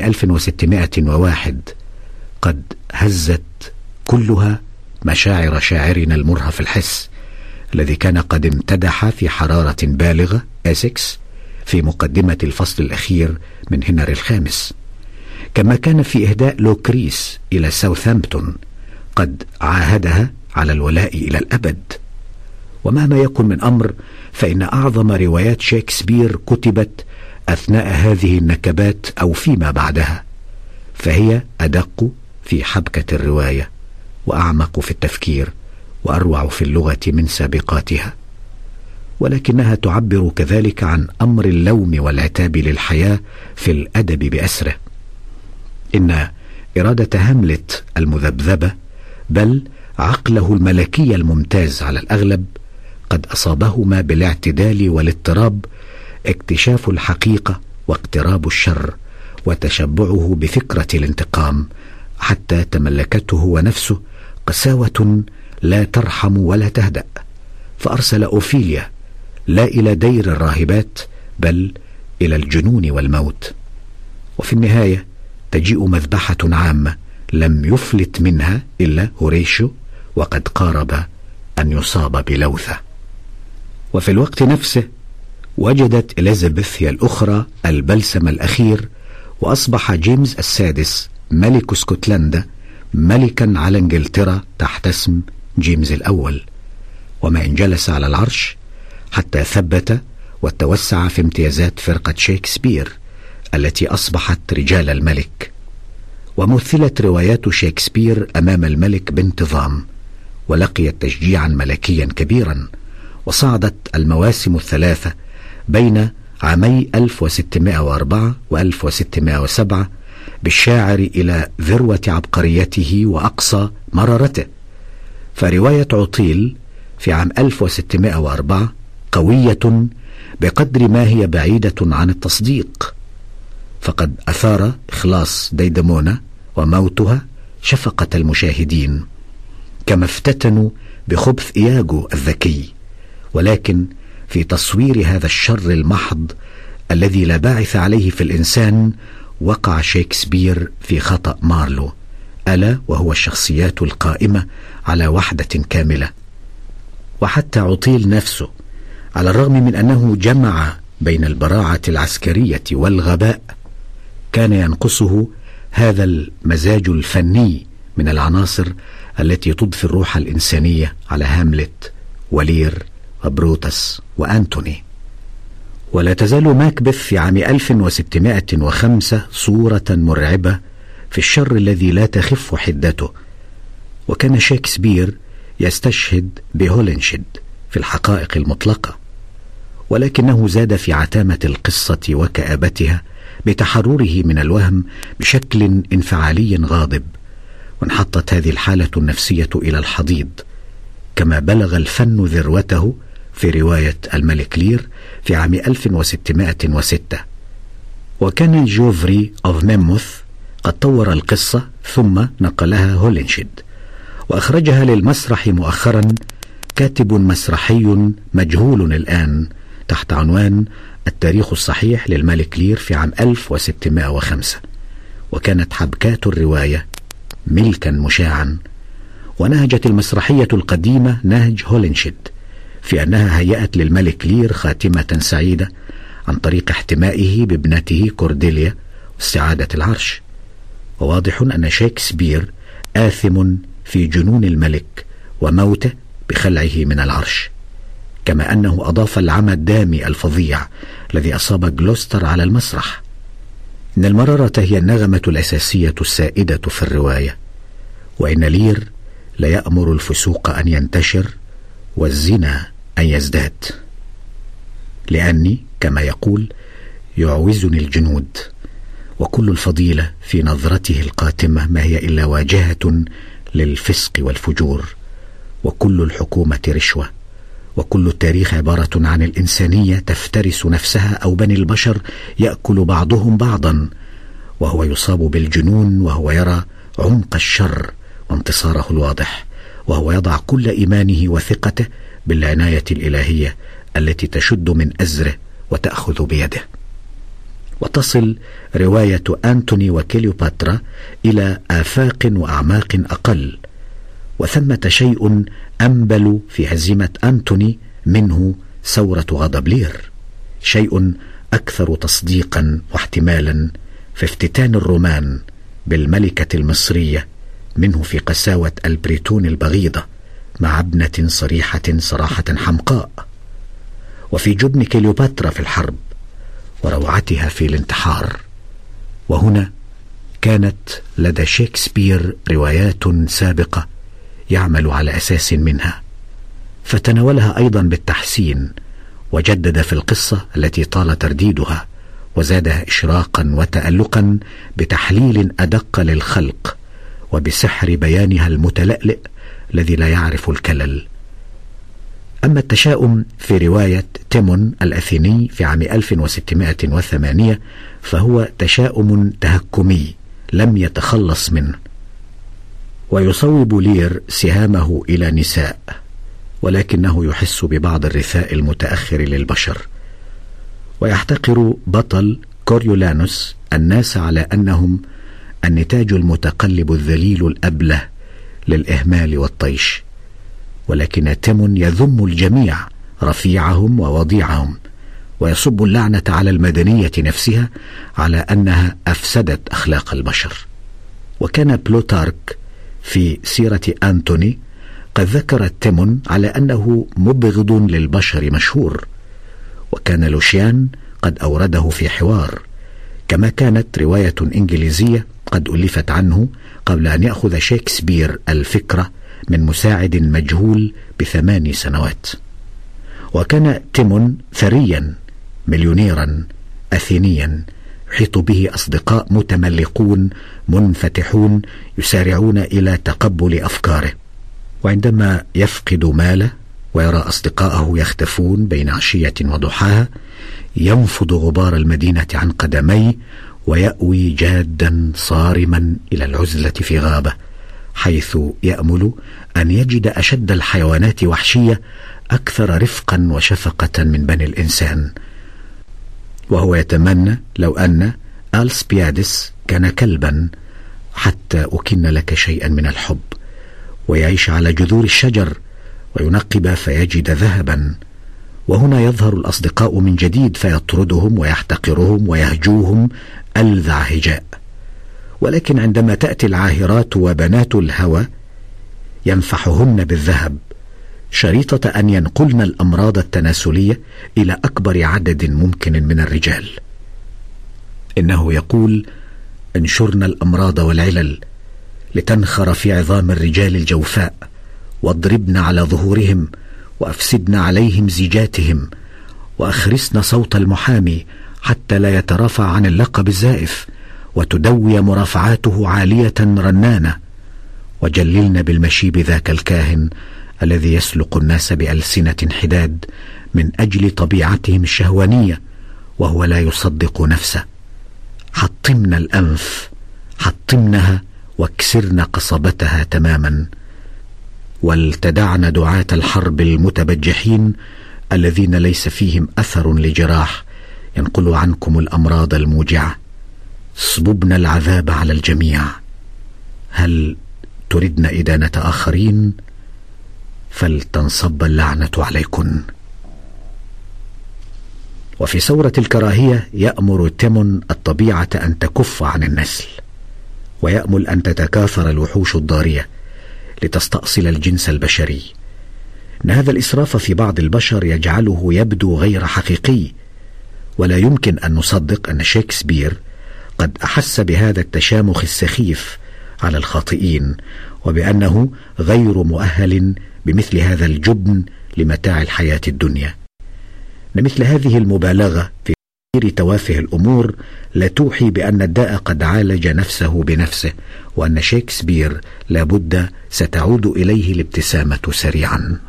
1601 قد هزت كلها مشاعر شاعرنا المرهف الحس الذي كان قد امتدح في حرارة بالغة أسكس في مقدمة الفصل الأخير من هنري الخامس، كما كان في إهداء لوكريس إلى ساوثامبتون قد عاهدها على الولاء إلى الأبد. ومهما يكن من أمر، فإن أعظم روايات شكسبير كتبت أثناء هذه النكبات أو فيما بعدها، فهي أدق في حبكة الرواية وأعمق في التفكير وأروع في اللغة من سابقاتها، ولكنها تعبر كذلك عن أمر اللوم والعتاب للحياة في الأدب بأسره. إن إرادة هاملت المذبذبة بل عقله الملكي الممتاز على الأغلب قد أصابهما بالاعتدال والاضطراب اكتشاف الحقيقة واقتراب الشر وتشبعه بفكرة الانتقام، حتى تملكته ونفسه قساوة لا ترحم ولا تهدأ، فأرسل أوفيليا لا إلى دير الراهبات بل إلى الجنون والموت. وفي النهاية تجيء مذبحة عامة لم يفلت منها إلا هوريشيو، وقد قارب أن يصاب بلوثة. وفي الوقت نفسه وجدت إليزابيث هي الأخرى البلسم الأخير، وأصبح جيمس السادس ملك اسكتلندا ملكا على انجلترا تحت اسم جيمس الأول، وما إن جلس على العرش حتى ثبت وتوسع في امتيازات فرقة شكسبير التي أصبحت رجال الملك. ومثلت روايات شكسبير أمام الملك بانتظام، ولقيت تشجيعا ملكيا كبيرا، وصعدت المواسم الثلاثة بين عامي 1604 و1607 بالشاعر إلى ذروة عبقريته وأقصى مرارته. فرواية عطيل في عام 1604 قوية بقدر ما هي بعيدة عن التصديق، فقد أثار إخلاص ديدمونة وموتها شفقة المشاهدين، كما افتتنوا بخبث إياغو الذكي. ولكن في تصوير هذا الشر المحض الذي لا باعث عليه في الإنسان وقع شكسبير في خطأ مارلو، ألا وهو الشخصيات القائمة على وحدة كاملة. وحتى عطيل نفسه على الرغم من أنه جمع بين البراعة العسكرية والغباء، كان ينقصه هذا المزاج الفني من العناصر التي تضفي الروح الإنسانية على هاملت ولير وبروتس وأنتوني. ولا تزال ماكبث في عام 1605 صورة مرعبة في الشر الذي لا تخف حدته. وكان شكسبير يستشهد بهولنشيد في الحقائق المطلقة، ولكنه زاد في عتامة القصة وكآبتها بتحرره من الوهم بشكل انفعالي غاضب، وانحطت هذه الحالة النفسية إلى الحضيض، كما بلغ الفن ذروته في رواية الملك لير في عام 1606. وكان جوفري أوف ميموث قد طور القصة ثم نقلها هولنشيد، وأخرجها للمسرح مؤخرا كاتب مسرحي مجهول الآن تحت عنوان التاريخ الصحيح للملك لير في عام 1605. وكانت حبكات الرواية ملكا مشاعا، ونهجت المسرحية القديمة نهج هولنشيد في أنها هيأت للملك لير خاتمة سعيدة عن طريق احتمائه بابنته كورديليا واستعادة العرش. وواضح أن شكسبير آثم في جنون الملك وموته بخلعه من العرش، كما أنه أضاف العمى الدامي الفظيع الذي أصاب جلوستر على المسرح. إن المرارة هي النغمة الأساسية السائدة في الرواية، وإن لير لا يأمر الفسوق أن ينتشر والزنا أن يزداد، لأني كما يقول يعوزني الجنود، وكل الفضيلة في نظرته القاتمة ما هي إلا واجهة للفسق والفجور، وكل الحكومة رشوة، وكل التاريخ عبارة عن الإنسانية تفترس نفسها أو بني البشر يأكل بعضهم بعضا، وهو يصاب بالجنون وهو يرى عمق الشر وانتصاره الواضح، وهو يضع كل إيمانه وثقته بالعناية الإلهية التي تشد من أزره وتأخذ بيده. وتصل رواية أنتوني وكليوباترا إلى آفاق وأعماق أقل، وثمة شيء أنبل في هزيمة أنتوني منه ثورة غضب لير، شيء أكثر تصديقا واحتمالا في افتتان الرومان بالملكة المصرية منه في قساوة البريتون البغيضة مع ابنة صراحة حمقاء، وفي جبن كليوباترا في الحرب وروعتها في الانتحار. وهنا كانت لدى شكسبير روايات سابقة يعمل على أساس منها، فتناولها أيضا بالتحسين، وجدد في القصة التي طال ترديدها، وزادها إشراقا وتألقا بتحليل أدق للخلق وبسحر بيانها المتلألئ الذي لا يعرف الكلل. أما التشاؤم في رواية تيمون الأثيني في عام 1608 فهو تشاؤم تهكمي لم يتخلص منه، ويصوب لير سهامه إلى نساء، ولكنه يحس ببعض الرثاء المتأخر للبشر، ويحتقر بطل كوريولانوس الناس على أنهم النتاج المتقلب الذليل الأبله للإهمال والطيش. ولكن تيمون يذم الجميع رفيعهم ووضيعهم، ويصب اللعنة على المدنية نفسها على أنها أفسدت أخلاق البشر. وكان بلوتارك في سيرة أنتوني قد ذكر تيمون على أنه مبغض للبشر مشهور، وكان لوشيان قد أورده في حوار، كما كانت رواية إنجليزية قد ألفت عنه قبل أن يأخذ شكسبير الفكرة من مساعد مجهول ب8 سنوات. وكان تيمون ثريا مليونيرا أثينيا يحيط به أصدقاء متملقون منفتحون يسارعون إلى تقبل أفكاره، وعندما يفقد ماله ويرى أصدقائه يختفون بين عشية وضحاها ينفض غبار المدينة عن قدميه ويأوي جادا صارما إلى العزلة في غابة، حيث يأمل أن يجد أشد الحيوانات وحشية أكثر رفقا وشفقة من بني الإنسان. وهو يتمنى لو أن ألسبيادس كان كلبا حتى أكن لك شيئا من الحب، ويعيش على جذور الشجر وينقب فيجد ذهبا. وهنا يظهر الأصدقاء من جديد فيطردهم ويحتقرهم ويهجوهم ألذع هجاء. ولكن عندما تأتي العاهرات وبنات الهوى ينفحهن بالذهب شريطة أن ينقلن الأمراض التناسلية إلى أكبر عدد ممكن من الرجال. إنه يقول: انشرن الأمراض والعلل لتنخر في عظام الرجال الجوفاء، واضربن على ظهورهم، وأفسدن عليهم زيجاتهم، وأخرسن صوت المحامي حتى لا يترافع عن اللقب الزائف، وتدوي مرافعاته عالية رنانة، وجللن بالمشيب ذاك الكاهن الذي يسلق الناس بألسنة حداد من أجل طبيعتهم الشهوانية وهو لا يصدق نفسه. حطمن الأنف، حطمنها واكسرن قصبتها تماما، ولتدعن دعاة الحرب المتبجحين الذين ليس فيهم أثر لجراح ينقل عنكم الأمراض الموجعة. اصببن العذاب على الجميع. هل تردن إدانة آخرين؟ فلتنصب اللعنة عليكن. وفي ثورة الكراهية يأمر تيمون الطبيعة أن تكف عن النسل، ويأمل أن تتكاثر الوحوش الضارية لتستأصل الجنس البشري. إن هذا الإسراف في بعض البشر يجعله يبدو غير حقيقي، ولا يمكن أن نصدق أن شكسبير قد أحس بهذا التشامخ السخيف على الخاطئين، وبأنه غير مؤهل بمثل هذا الجبن لمتاع الحياة الدنيا. مثل هذه المبالغة في تفسير توافه الأمور لا توحي بأن الداء قد عالج نفسه بنفسه، وأن شكسبير لابد ستعود إليه الابتسامة سريعا.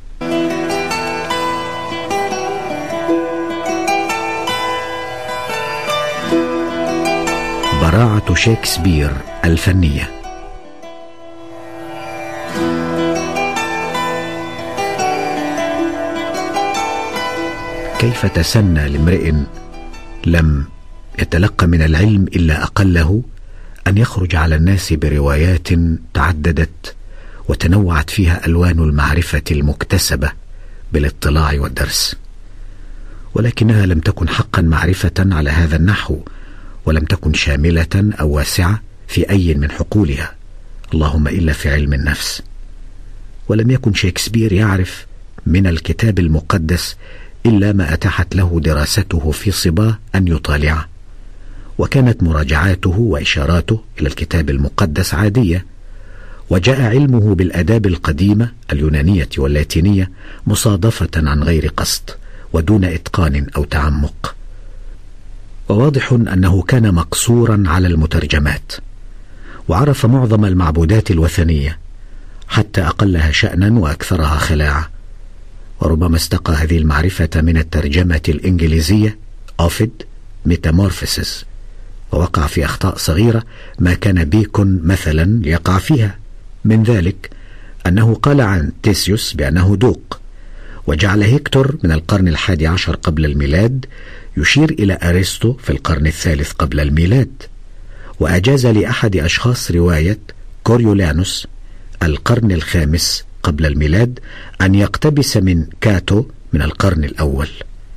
براعة شكسبير الفنية. كيف تسنى لامرئ لم يتلقى من العلم إلا أقله أن يخرج على الناس بروايات تعددت وتنوعت فيها ألوان المعرفة المكتسبة بالاطلاع والدرس، ولكنها لم تكن حقا معرفة على هذا النحو، ولم تكن شاملة أو واسعة في أي من حقولها، اللهم إلا في علم النفس. ولم يكن شكسبير يعرف من الكتاب المقدس إلا ما أتاحت له دراسته في صباه أن يطالعه، وكانت مراجعاته وإشاراته إلى الكتاب المقدس عادية، وجاء علمه بالآداب القديمة اليونانية واللاتينية مصادفة عن غير قصد ودون إتقان أو تعمق. وواضح أنه كان مقصورا على المترجمات، وعرف معظم المعبودات الوثنية حتى أقلها شأنا وأكثرها خلاعة، وربما استقى هذه المعرفة من الترجمة الإنجليزية أوفيد ميتامورفيسز، ووقع في أخطاء صغيرة ما كان بيكون مثلا يقع فيها. من ذلك أنه قال عن تيسيوس بأنه دوق، وجعل هيكتور من القرن 11 قبل الميلاد يشير إلى أرسطو في القرن 3 قبل الميلاد، وأجاز لأحد أشخاص رواية كوريولانوس القرن 5 قبل الميلاد أن يقتبس من كاتو من القرن 1.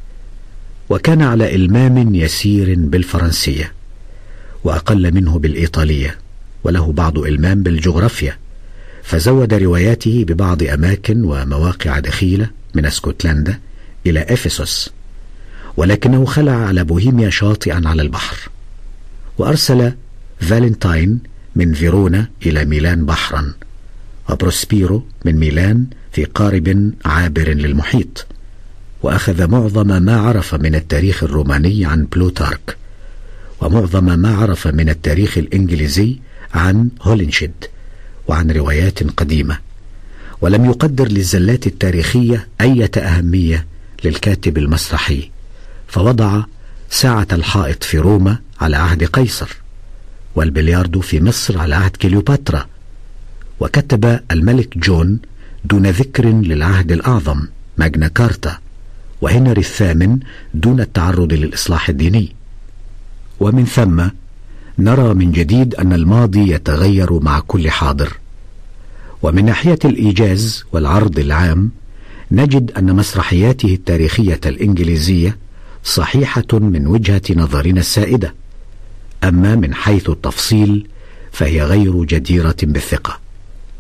وكان على إلمام يسير بالفرنسية، وأقل منه بالإيطالية، وله بعض إلمام بالجغرافيا، فزود رواياته ببعض أماكن ومواقع دخيلة من اسكتلندا إلى إفسس، ولكنه خلع على بوهيميا شاطئا على البحر، وأرسل فالنتاين من فيرونا إلى ميلان بحرا، وبروسبيرو من ميلان في قارب عابر للمحيط، وأخذ معظم ما عرف من التاريخ الروماني عن بلوتارك، ومعظم ما عرف من التاريخ الإنجليزي عن هولنشيد وعن روايات قديمة، ولم يقدر للزلات التاريخية أي أهمية للكاتب المسرحي، فوضع ساعة الحائط في روما على عهد قيصر، والبلياردو في مصر على عهد كليوباترا، وكتب الملك جون دون ذكر للعهد الأعظم ماجنا كارتا، وهنري الثامن دون التعرض للإصلاح الديني. ومن ثم نرى من جديد أن الماضي يتغير مع كل حاضر. ومن ناحية الإيجاز والعرض العام نجد أن مسرحياته التاريخية الإنجليزية صحيحة من وجهة نظرنا السائدة، أما من حيث التفصيل فهي غير جديرة بالثقة،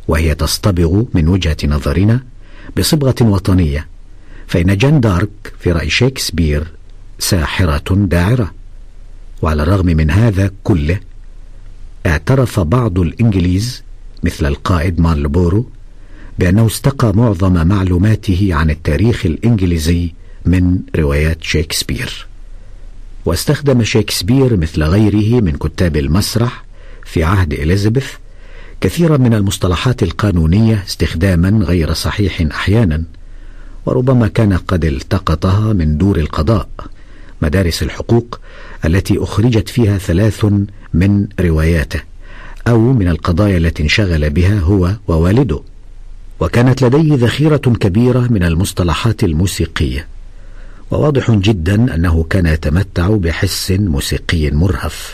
وهي تصطبغ من وجهة نظرنا بصبغة وطنية، فإن جان دارك في رأي شكسبير ساحرة داعرة. وعلى الرغم من هذا كله اعترف بعض الإنجليز مثل القائد مارلبورو بأنه استقى معظم معلوماته عن التاريخ الإنجليزي من روايات شكسبير. واستخدم شكسبير مثل غيره من كتاب المسرح في عهد إليزابيث كثيرا من المصطلحات القانونية استخداما غير صحيح أحيانا، وربما كان قد التقطها من دور القضاء، مدارس الحقوق التي أخرجت فيها 3 من رواياته، أو من القضايا التي انشغل بها هو ووالده. وكانت لديه ذخيرة كبيرة من المصطلحات الموسيقية، وواضح جدا أنه كان يتمتع بحس موسيقي مرهف،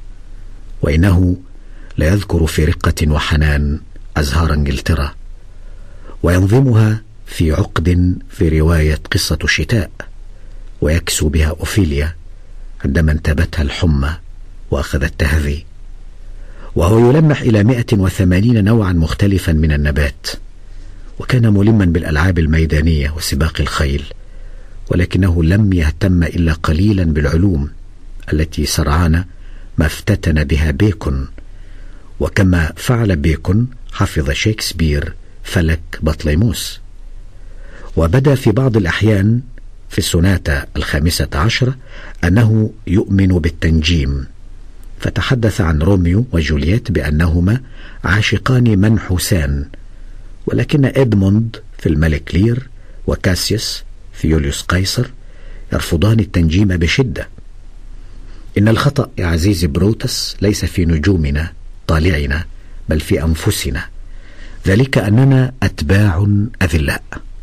وإنه لا يذكر في رقة وحنان أزهار إنجلترا، وينظمها في عقد في رواية قصة الشتاء، ويكسو بها أوفيليا عندما انتابتها الحمى وأخذت تهذي، وهو يلمح إلى 180 نوعا مختلفا من النبات. وكان ملما بالألعاب الميدانية وسباق الخيل، ولكنه لم يهتم إلا قليلا بالعلوم التي سرعان ما افتتن بها بيكون. وكما فعل بيكون حفظ شكسبير فلك بطليموس، وبدا في بعض الأحيان في السوناتا 15 أنه يؤمن بالتنجيم، فتحدث عن روميو وجولييت بأنهما عاشقان منحوسان، ولكن إدموند في الملك لير وكاسيوس في يوليوس قيصر يرفضان التنجيم بشدة. إن الخطأ يا عزيزي بروتس ليس في نجومنا طالعنا، بل في أنفسنا، ذلك أننا أتباع أذلاء.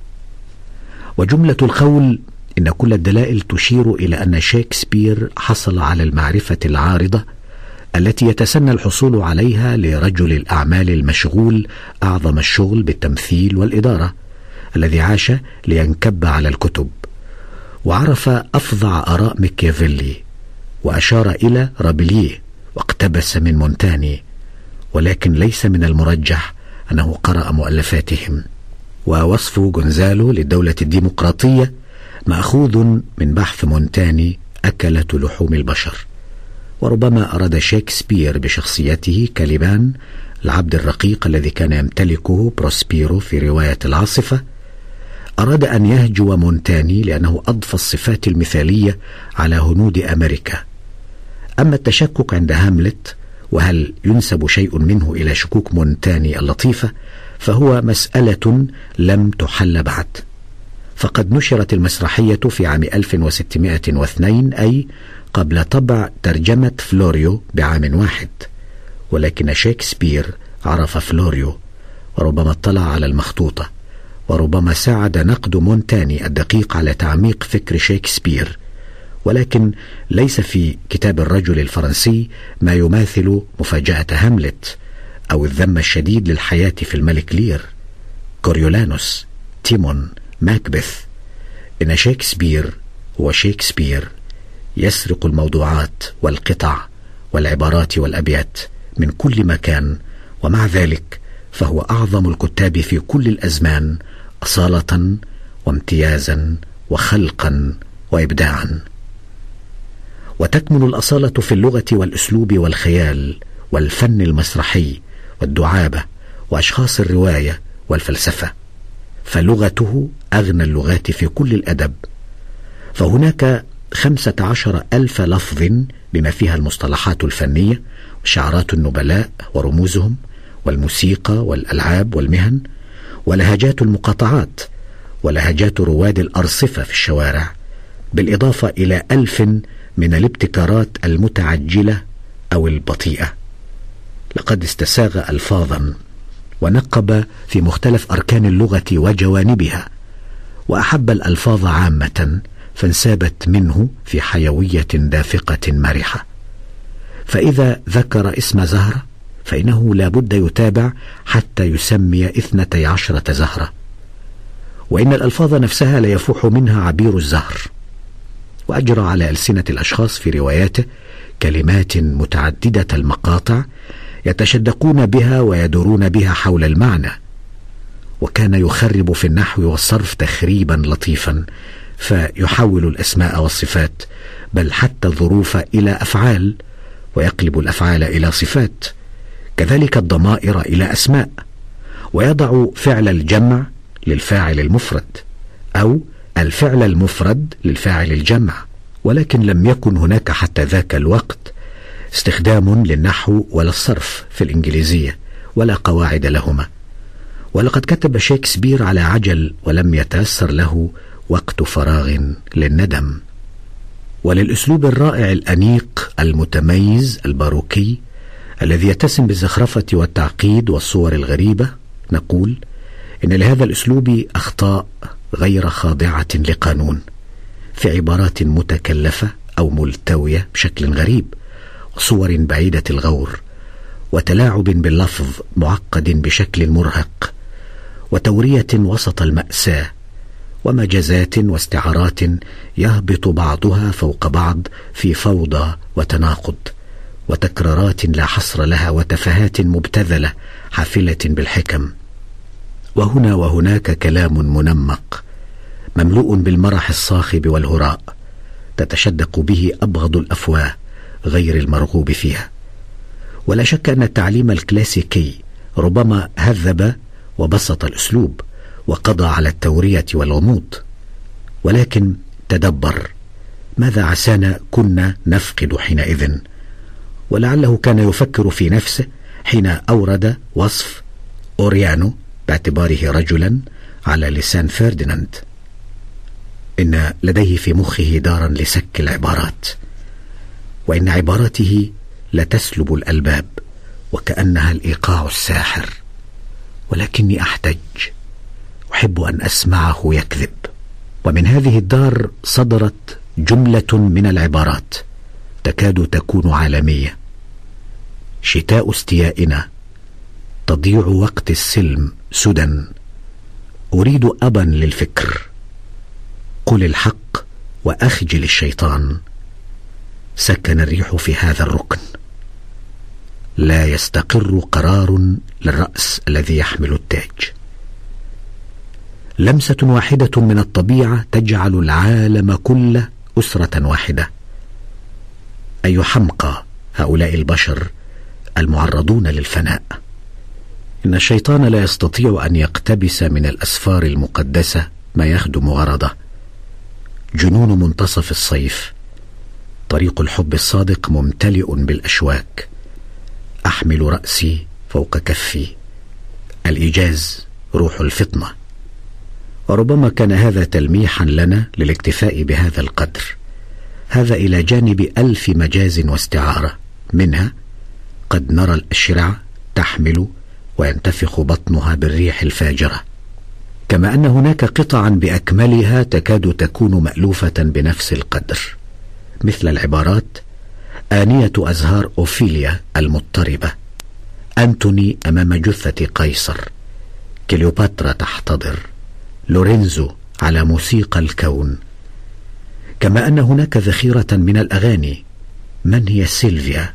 وجملة القول إن كل الدلائل تشير إلى أن شكسبير حصل على المعرفة العارضة التي يتسنى الحصول عليها لرجل الأعمال المشغول أعظم الشغل بالتمثيل والإدارة، الذي عاش لينكب على الكتب، وعرف أفظع آراء ميكيافيلي، وأشار إلى رابليه، واقتبس من مونتاني، ولكن ليس من المرجح أنه قرأ مؤلفاتهم. ووصف جونزالو للدولة الديمقراطية مأخوذ من بحث مونتاني أكلة لحوم البشر. وربما أراد شكسبير بشخصيته كاليبان العبد الرقيق الذي كان يمتلكه بروسبيرو في رواية العاصفة، أراد أن يهجو مونتاني لأنه أضفى الصفات المثالية على هنود أمريكا. أما التشكك عند هاملت، وهل ينسب شيء منه إلى شكوك مونتاني اللطيفة، فهو مسألة لم تحل بعد. فقد نشرت المسرحية في عام 1602، أي قبل طبع ترجمة فلوريو بعام واحد، ولكن شكسبير عرف فلوريو، وربما اطلع على المخطوطة، وربما ساعد نقد مونتاني الدقيق على تعميق فكر شكسبير، ولكن ليس في كتاب الرجل الفرنسي ما يماثل مفاجأة هاملت أو الذم الشديد للحياة في الملك لير، كوريولانوس، تيمون، ماكبث. إن شكسبير هو شكسبير، يسرق الموضوعات والقطع والعبارات والأبيات من كل مكان، ومع ذلك فهو أعظم الكتاب في كل الأزمان أصالة وامتيازا وخلقا وإبداعا. وتكمن الأصالة في اللغة والأسلوب والخيال والفن المسرحي والدعابة وأشخاص الرواية والفلسفة، فلغته أغنى اللغات في كل الأدب. فهناك 15,000 لفظ بما فيها المصطلحات الفنية وشعارات النبلاء ورموزهم والموسيقى والألعاب والمهن ولهجات المقاطعات ولهجات رواد الأرصفة في الشوارع، بالإضافة إلى 1000 من الابتكارات المتعجلة أو البطيئة. لقد استساغ ألفاظا ونقب في مختلف أركان اللغة وجوانبها، وأحب الألفاظ عامة، فانسابت منه في حيوية دافقة مرحة. فإذا ذكر اسم زهرة فإنه لا بد يتابع حتى يسمي 12 زهرة، وإن الألفاظ نفسها لا يفوح منها عبير الزهر. وأجرى على ألسنة الأشخاص في رواياته كلمات متعددة المقاطع يتشدقون بها ويدورون بها حول المعنى. وكان يخرب في النحو والصرف تخريبا لطيفا، فيحول الأسماء والصفات بل حتى الظروف إلى أفعال، ويقلب الأفعال إلى صفات، كذلك الضمائر إلى أسماء، ويضع فعل الجمع للفاعل المفرد أو الفعل المفرد للفاعل الجمع. ولكن لم يكن هناك حتى ذاك الوقت استخدام للنحو ولا الصرف في الإنجليزية، ولا قواعد لهما. ولقد كتب شكسبير على عجل، ولم يتيسر له وقت فراغ للندم. وللأسلوب الرائع الأنيق المتميز الباروكي الذي يتسم بالزخرفة والتعقيد والصور الغريبة، نقول إن لهذا الأسلوب أخطاء غير خاضعة لقانون، في عبارات متكلفة أو ملتوية بشكل غريب، وصور بعيدة الغور، وتلاعب باللفظ معقد بشكل مرهق، وتورية وسط المأساة، ومجازات واستعارات يهبط بعضها فوق بعض في فوضى وتناقض، وتكرارات لا حصر لها، وتفاهات مبتذلة حافلة بالحكم. وهنا وهناك كلام منمق مملوء بالمرح الصاخب والهراء، تتشدق به أبغض الأفواه غير المرغوب فيها. ولا شك أن التعليم الكلاسيكي ربما هذب وبسط الأسلوب وقضى على التورية والغموض. ولكن تدبر ماذا عسانا كنا نفقد حينئذ. ولعله كان يفكر في نفسه حين أورد وصف أوريانو باعتباره رجلا على لسان فرديناند، إن لديه في مخه دارا لسك العبارات، وإن عباراته لتسلب الألباب وكأنها الإيقاع الساحر. ولكني أحب أن أسمعه يكذب. ومن هذه الدار صدرت جملة من العبارات تكاد تكون عالمية: شتاء استيائنا، تضيع وقت السلم سدى، أريد أبا للفكر، قل الحق وأخجل الشيطان، سكن الريح في هذا الركن، لا يستقر قرار للرأس الذي يحمل التاج. لمسة واحدة من الطبيعة تجعل العالم كله أسرة واحدة. أي حمقى هؤلاء البشر المعرضون للفناء. إن الشيطان لا يستطيع أن يقتبس من الأسفار المقدسة ما يخدم غرضه. جنون منتصف الصيف، طريق الحب الصادق ممتلئ بالأشواك، أحمل رأسي فوق كفي، الإيجاز روح الفطنة. وربما كان هذا تلميحا لنا للاكتفاء بهذا القدر، هذا إلى جانب 1000 مجاز واستعارة، منها قد نرى الأشرع تحمل وينتفخ بطنها بالريح الفاجرة، كما أن هناك قطعا بأكملها تكاد تكون مألوفة بنفس القدر، مثل العبارات: آنية أزهار أوفيليا المضطربة، أنتوني أمام جثة قيصر، كليوباترا تحتضر، لورينزو على موسيقى الكون. كما أن هناك ذخيرة من الأغاني: من هي سيلفيا؟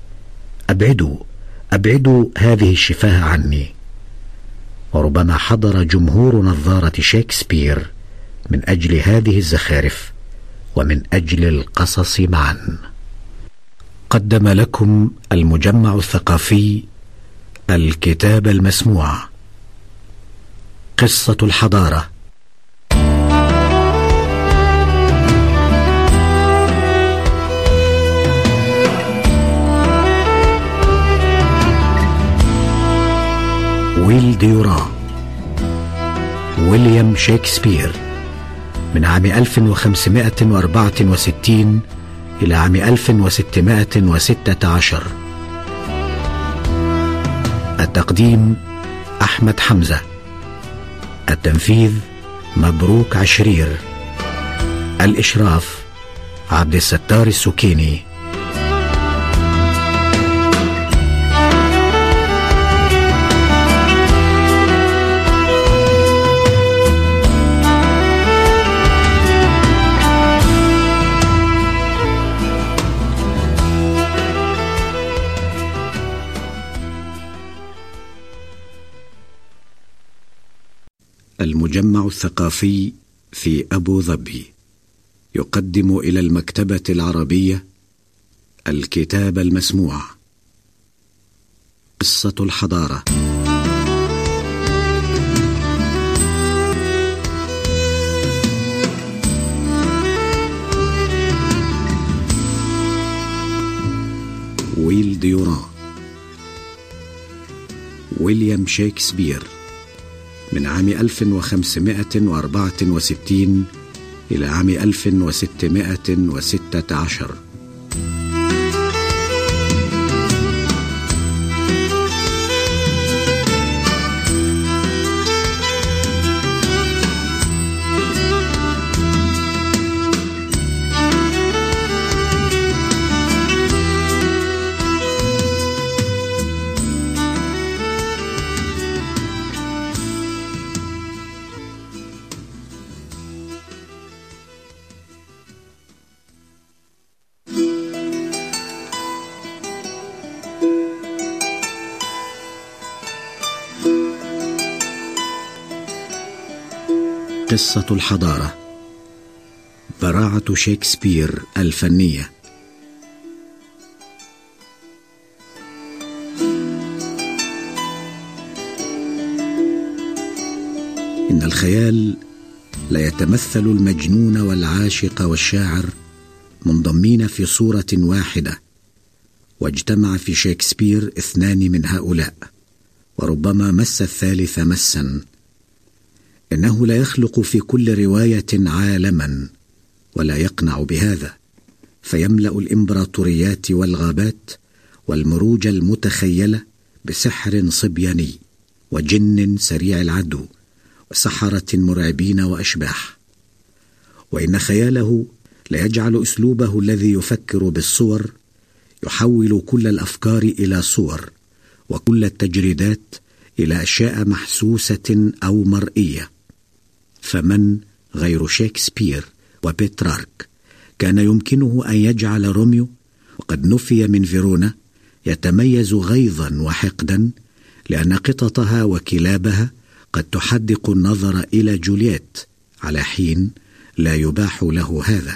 أبعدوا هذه الشفاه عني. وربما حضر جمهور نظارة شكسبير من أجل هذه الزخارف ومن أجل القصص معا. قدم لكم المجمع الثقافي الكتاب المسموع، قصة الحضارة. ويل ديوران، ويليام شكسبير، من عام 1564 إلى عام 1616. التقديم أحمد حمزة، التنفيذ مبروك عشرير، الإشراف عبد الستار السكيني. المجمع الثقافي في أبو ظبي يقدم إلى المكتبة العربية الكتاب المسموع، قصة الحضارة. ويل ديوران. ويليام شكسبير، من عام 1564 إلى عام 1616. قصة الحضارة، براعة شكسبير الفنية. إن الخيال لا يتمثل المجنون والعاشق والشاعر منضمين في صورة واحدة، واجتمع في شكسبير اثنان من هؤلاء، وربما مس الثالث مسا. إنه لا يخلق في كل رواية عالما ولا يقنع بهذا، فيملأ الإمبراطوريات والغابات والمروج المتخيلة بسحر صبياني وجن سريع العدو وسحرة مرعبين وأشباح. وإن خياله لا يجعل أسلوبه الذي يفكر بالصور يحول كل الأفكار إلى صور، وكل التجريدات إلى أشياء محسوسة أو مرئية. فمن غير شكسبير وبيترارك كان يمكنه أن يجعل روميو، وقد نفي من فيرونا، يتميز غيظا وحقدا لأن قططها وكلابها قد تحدق النظر إلى جولييت، على حين لا يباح له هذا.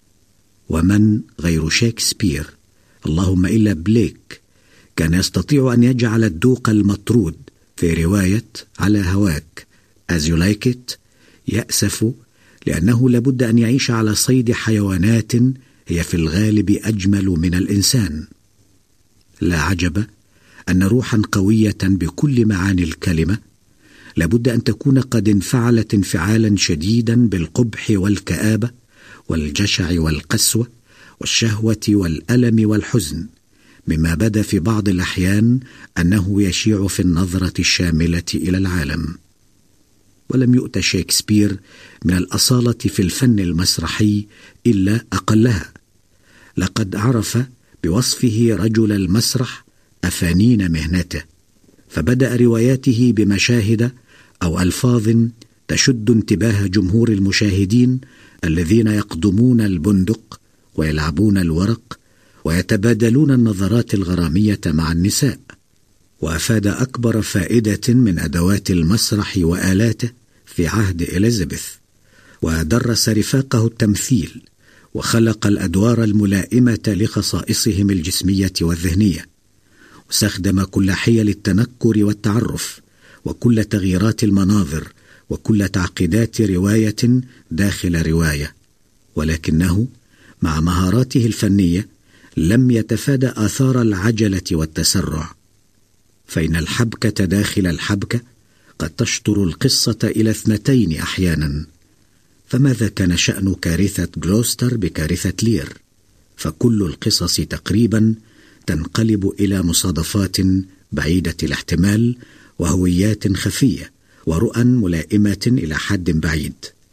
ومن غير شكسبير، اللهم إلا بليك، كان يستطيع أن يجعل الدوق المطرود في رواية على هواك As You Like It يأسف لأنه لابد أن يعيش على صيد حيوانات هي في الغالب أجمل من الإنسان. لا عجب أن روحا قوية بكل معاني الكلمة لابد أن تكون قد انفعلت انفعالا شديدا بالقبح والكآبة والجشع والقسوة والشهوة والألم والحزن، مما بدا في بعض الأحيان أنه يشيع في النظرة الشاملة إلى العالم. ولم يؤت شكسبير من الأصالة في الفن المسرحي إلا أقلها. لقد عرف بوصفه رجل المسرح أفانين مهنته، فبدأ رواياته بمشاهد أو ألفاظ تشد انتباه جمهور المشاهدين الذين يقدمون البندق ويلعبون الورق ويتبادلون النظرات الغرامية مع النساء. وأفاد أكبر فائدة من أدوات المسرح وآلاته في عهد إليزابيث، ودرس رفاقه التمثيل، وخلق الأدوار الملائمة لخصائصهم الجسمية والذهنية، واستخدم كل حيل التنكر والتعرف، وكل تغييرات المناظر، وكل تعقيدات رواية داخل رواية. ولكنه مع مهاراته الفنية لم يتفادى آثار العجلة والتسرع، فإن الحبكة داخل الحبكة قد تشطر القصة إلى اثنتين أحيانا. فماذا كان شأن كارثة غلوستر بكارثة لير؟ فكل القصص تقريبا تنقلب إلى مصادفات بعيدة الاحتمال وهويات خفية ورؤى ملائمة إلى حد بعيد.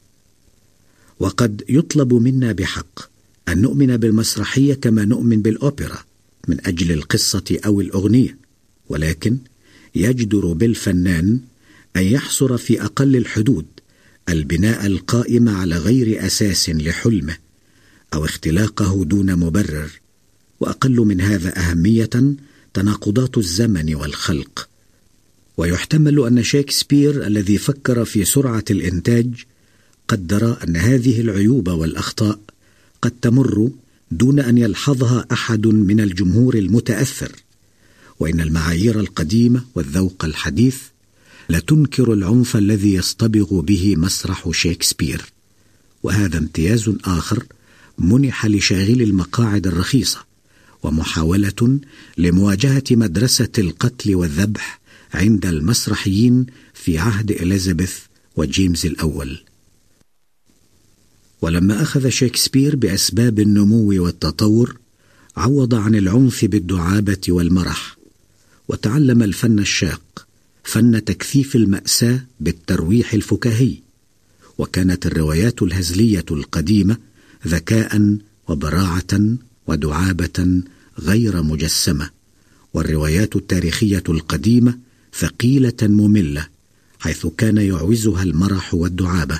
وقد يطلب منا بحق أن نؤمن بالمسرحية كما نؤمن بالأوبرا من أجل القصة أو الأغنية، ولكن يجدر بالفنان أن يحصر في أقل الحدود البناء القائم على غير أساس لحلمه أو اختلاقه دون مبرر. وأقل من هذا أهمية تناقضات الزمن والخلق. ويحتمل أن شكسبير الذي فكر في سرعة الإنتاج قدر أن هذه العيوب والأخطاء قد تمر دون أن يلحظها أحد من الجمهور المتأثر، وإن المعايير القديمة والذوق الحديث لا تنكر العنف الذي يصطبغ به مسرح شكسبير. وهذا امتياز آخر منح لشاغلي المقاعد الرخيصة، ومحاولة لمواجهة مدرسة القتل والذبح عند المسرحيين في عهد إليزابيث وجيمس الأول. ولما أخذ شكسبير بأسباب النمو والتطور، عوض عن العنف بالدعابة والمرح، وتعلم الفن الشاق، فن تكثيف المأساة بالترويح الفكاهي. وكانت الروايات الهزلية القديمة ذكاء وبراعة ودعابة غير مجسمة، والروايات التاريخية القديمة ثقيلة مملة، حيث كان يعوزها المرح والدعابة.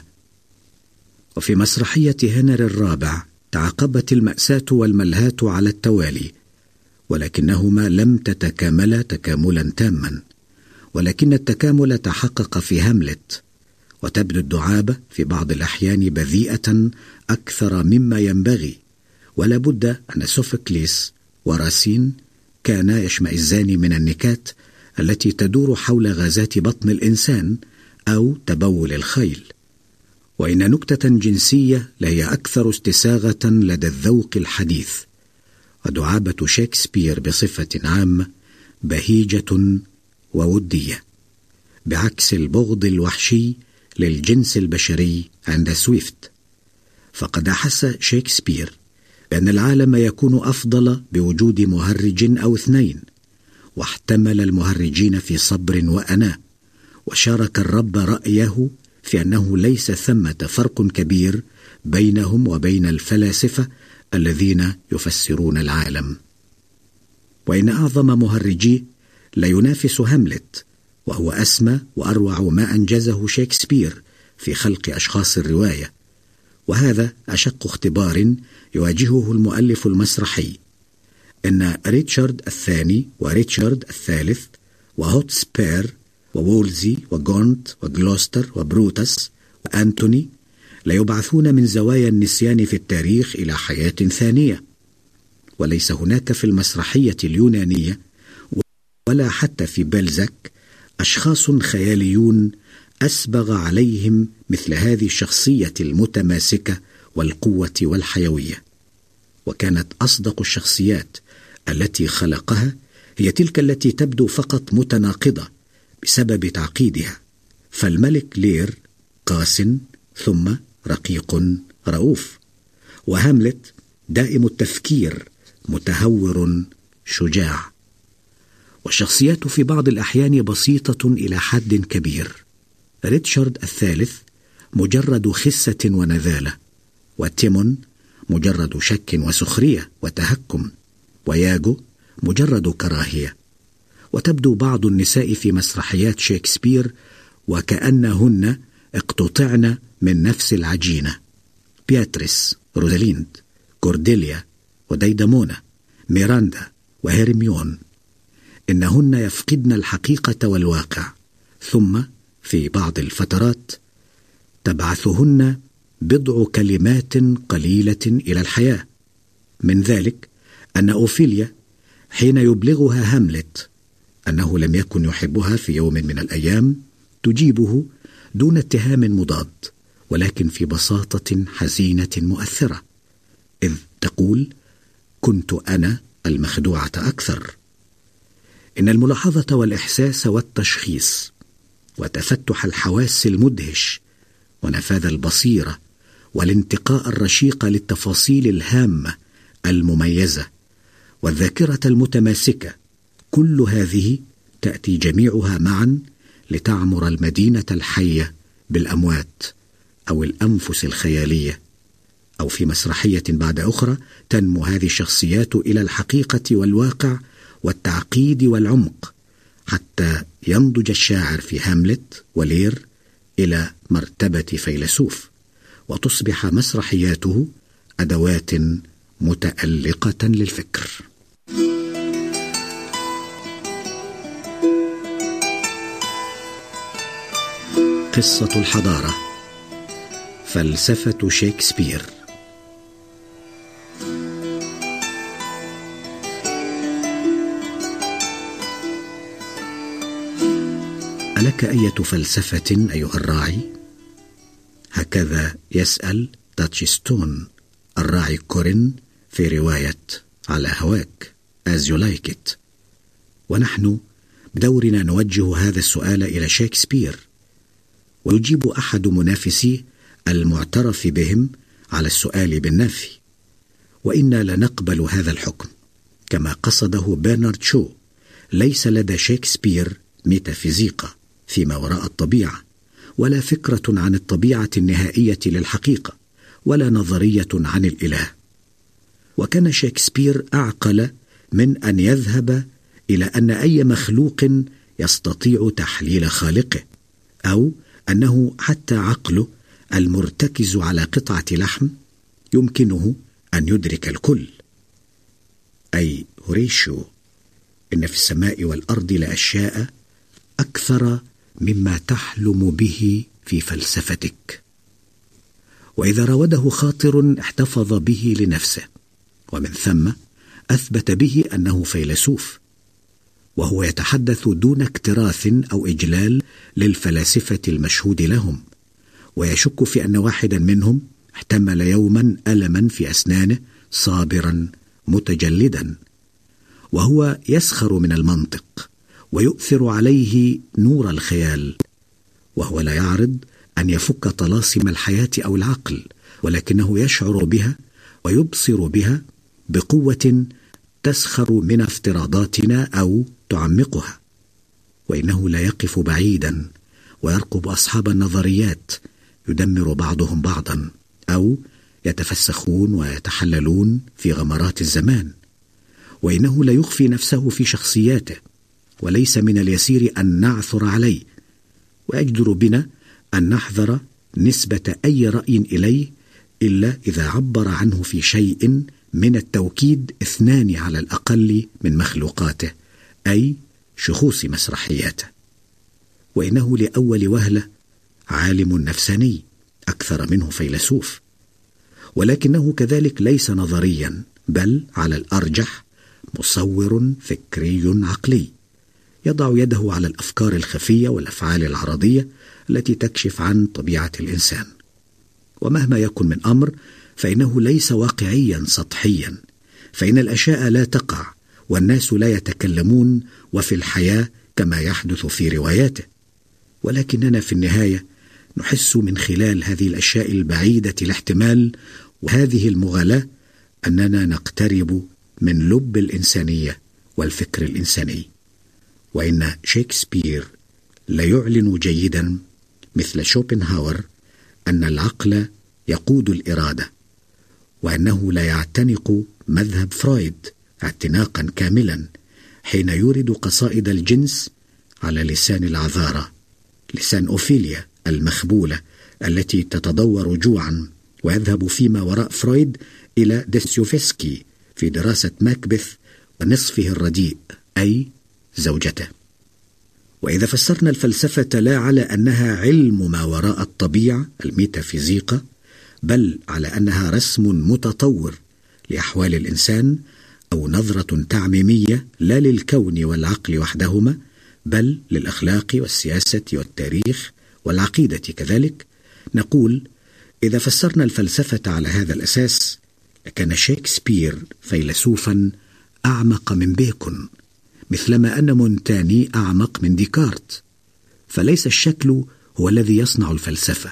وفي مسرحية هنري الرابع تعاقبت المأساة والملهاة على التوالي، ولكنهما لم تتكاملا تكاملا تاما، ولكن التكامل تحقق في هاملت، وتبدو الدعابة في بعض الأحيان بذيئة أكثر مما ينبغي. ولا بد أن سوفوكليس وراسين كانا يشمئزان من النكات التي تدور حول غازات بطن الإنسان أو تبول الخيل. وإن نكتة جنسية لهي أكثر استساغة لدى الذوق الحديث. ودعابة شكسبير بصفة عامة بهيجة وودية، بعكس البغض الوحشي للجنس البشري عند سويفت. فقد أحس شكسبير بأن العالم يكون أفضل بوجود مهرج أو اثنين، واحتمل المهرجين في صبر وأناة، وشارك الرب رأيه في أنه ليس ثمة فرق كبير بينهم وبين الفلاسفة الذين يفسرون العالم. وإن أعظم مهرجيه لا ينافس هاملت، وهو أسمى وأروع ما أنجزه شكسبير في خلق أشخاص الرواية. وهذا أشق اختبار يواجهه المؤلف المسرحي، إن ريتشارد الثاني وريتشارد الثالث وهوتسبير ووولزي وغونت وغلوستر وبروتس وأنتوني لا يبعثون من زوايا النسيان في التاريخ إلى حياة ثانية. وليس هناك في المسرحية اليونانية ولا حتى في بلزاك أشخاص خياليون أسبغ عليهم مثل هذه الشخصية المتماسكة والقوة والحيوية. وكانت أصدق الشخصيات التي خلقها هي تلك التي تبدو فقط متناقضة بسبب تعقيدها. فالملك لير قاس ثم رقيق رؤوف، وهاملت دائم التفكير متهور شجاع. والشخصيات في بعض الأحيان بسيطة إلى حد كبير. ريتشارد الثالث مجرد خسة ونذالة، وتيمون مجرد شك وسخرية وتهكم، وياجو مجرد كراهية. وتبدو بعض النساء في مسرحيات شكسبير وكأنهن اقتطعن من نفس العجينة: بياتريس، روزاليند، كورديليا، وديدمونا، ميراندا، وهيرميون. إنهن يفقدن الحقيقة والواقع، ثم في بعض الفترات تبعثهن بضع كلمات قليلة إلى الحياة. من ذلك أن أوفيليا حين يبلغها هاملت أنه لم يكن يحبها في يوم من الأيام تجيبه دون اتهام مضاد، ولكن في بساطة حزينة مؤثرة، إذ تقول: كنت أنا المخدوعة أكثر. إن الملاحظة والإحساس والتشخيص وتفتح الحواس المدهش ونفاذ البصيرة والانتقاء الرشيق للتفاصيل الهامة المميزة والذاكرة المتماسكة، كل هذه تأتي جميعها معا لتعمر المدينة الحية بالأموات أو الأنفس الخيالية. أو في مسرحية بعد أخرى تنمو هذه الشخصيات إلى الحقيقة والواقع والتعقيد والعمق، حتى ينضج الشاعر في هاملت ولير إلى مرتبة فيلسوف، وتصبح مسرحياته أدوات متألقة للفكر. قصة الحضارة. فلسفة شكسبير. ألك أية فلسفة أيها الراعي؟ هكذا يسأل تاتشستون الراعي كورين في رواية على هواك As You Like It. ونحن بدورنا نوجه هذا السؤال إلى شكسبير، ويجيب أحد منافسيه المعترف بهم على السؤال بالنفي، وإنا لنقبل هذا الحكم كما قصده برنارد شو. ليس لدى شكسبير ميتافيزيقا فيما وراء الطبيعة، ولا فكرة عن الطبيعة النهائية للحقيقة، ولا نظرية عن الإله. وكان شكسبير أعقل من أن يذهب إلى أن أي مخلوق يستطيع تحليل خالقه، أو أنه حتى عقله المرتكز على قطعة لحم يمكنه أن يدرك الكل. أي هوريشيو: إن في السماء والأرض لأشياء أكثر مما تحلم به في فلسفتك. وإذا راوده خاطر احتفظ به لنفسه، ومن ثم أثبت به أنه فيلسوف، وهو يتحدث دون اكتراث أو إجلال للفلاسفة المشهود لهم، ويشك في أن واحدا منهم احتمل يوما ألما في أسنانه صابرا متجلدا، وهو يسخر من المنطق ويؤثر عليه نور الخيال، وهو لا يعرض أن يفك طلاسم الحياة أو العقل، ولكنه يشعر بها ويبصر بها بقوة تسخر من افتراضاتنا أو تعمقها. وإنه لا يقف بعيدا ويرقب أصحاب النظريات يدمر بعضهم بعضا، أو يتفسخون ويتحللون في غمرات الزمان. وإنه لا يخفي نفسه في شخصياته، وليس من اليسير أن نعثر عليه، ويجدر بنا أن نحذر نسبة أي رأي إليه إلا إذا عبر عنه في شيء من التوكيد 2 على الأقل من مخلوقاته، أي شخوص مسرحياته. وإنه لأول وهلة عالم نفساني أكثر منه فيلسوف، ولكنه كذلك ليس نظريا، بل على الأرجح مصور فكري عقلي، يضع يده على الأفكار الخفية والأفعال العرضية التي تكشف عن طبيعة الإنسان. ومهما يكن من أمر فإنه ليس واقعيا سطحيا، فإن الأشياء لا تقع والناس لا يتكلمون وفي الحياة كما يحدث في رواياته، ولكننا في النهاية نحس من خلال هذه الأشياء البعيدة الاحتمال وهذه المغالاة أننا نقترب من لب الإنسانية والفكر الإنساني. وإن شكسبير لا يعلن جيدا مثل شوبنهاور أن العقل يقود الإرادة، وأنه لا يعتنق مذهب فرويد اعتناقا كاملا حين يورد قصائد الجنس على لسان العذارى، لسان أوفيليا المخبولة التي تتدور جوعا، ويذهب فيما وراء فرويد إلى ديستويفسكي في دراسة ماكبث ونصفه الرديء أي زوجته. وإذا فسرنا الفلسفة لا على أنها علم ما وراء الطبيعة الميتافيزيقا، بل على أنها رسم متطور لأحوال الإنسان، أو نظرة تعميمية لا للكون والعقل وحدهما، بل للأخلاق والسياسة والتاريخ والعقيدة كذلك، نقول إذا فسرنا الفلسفة على هذا الأساس لكان شكسبير فيلسوفا أعمق من بيكون، مثلما أن مونتاني أعمق من ديكارت. فليس الشكل هو الذي يصنع الفلسفة،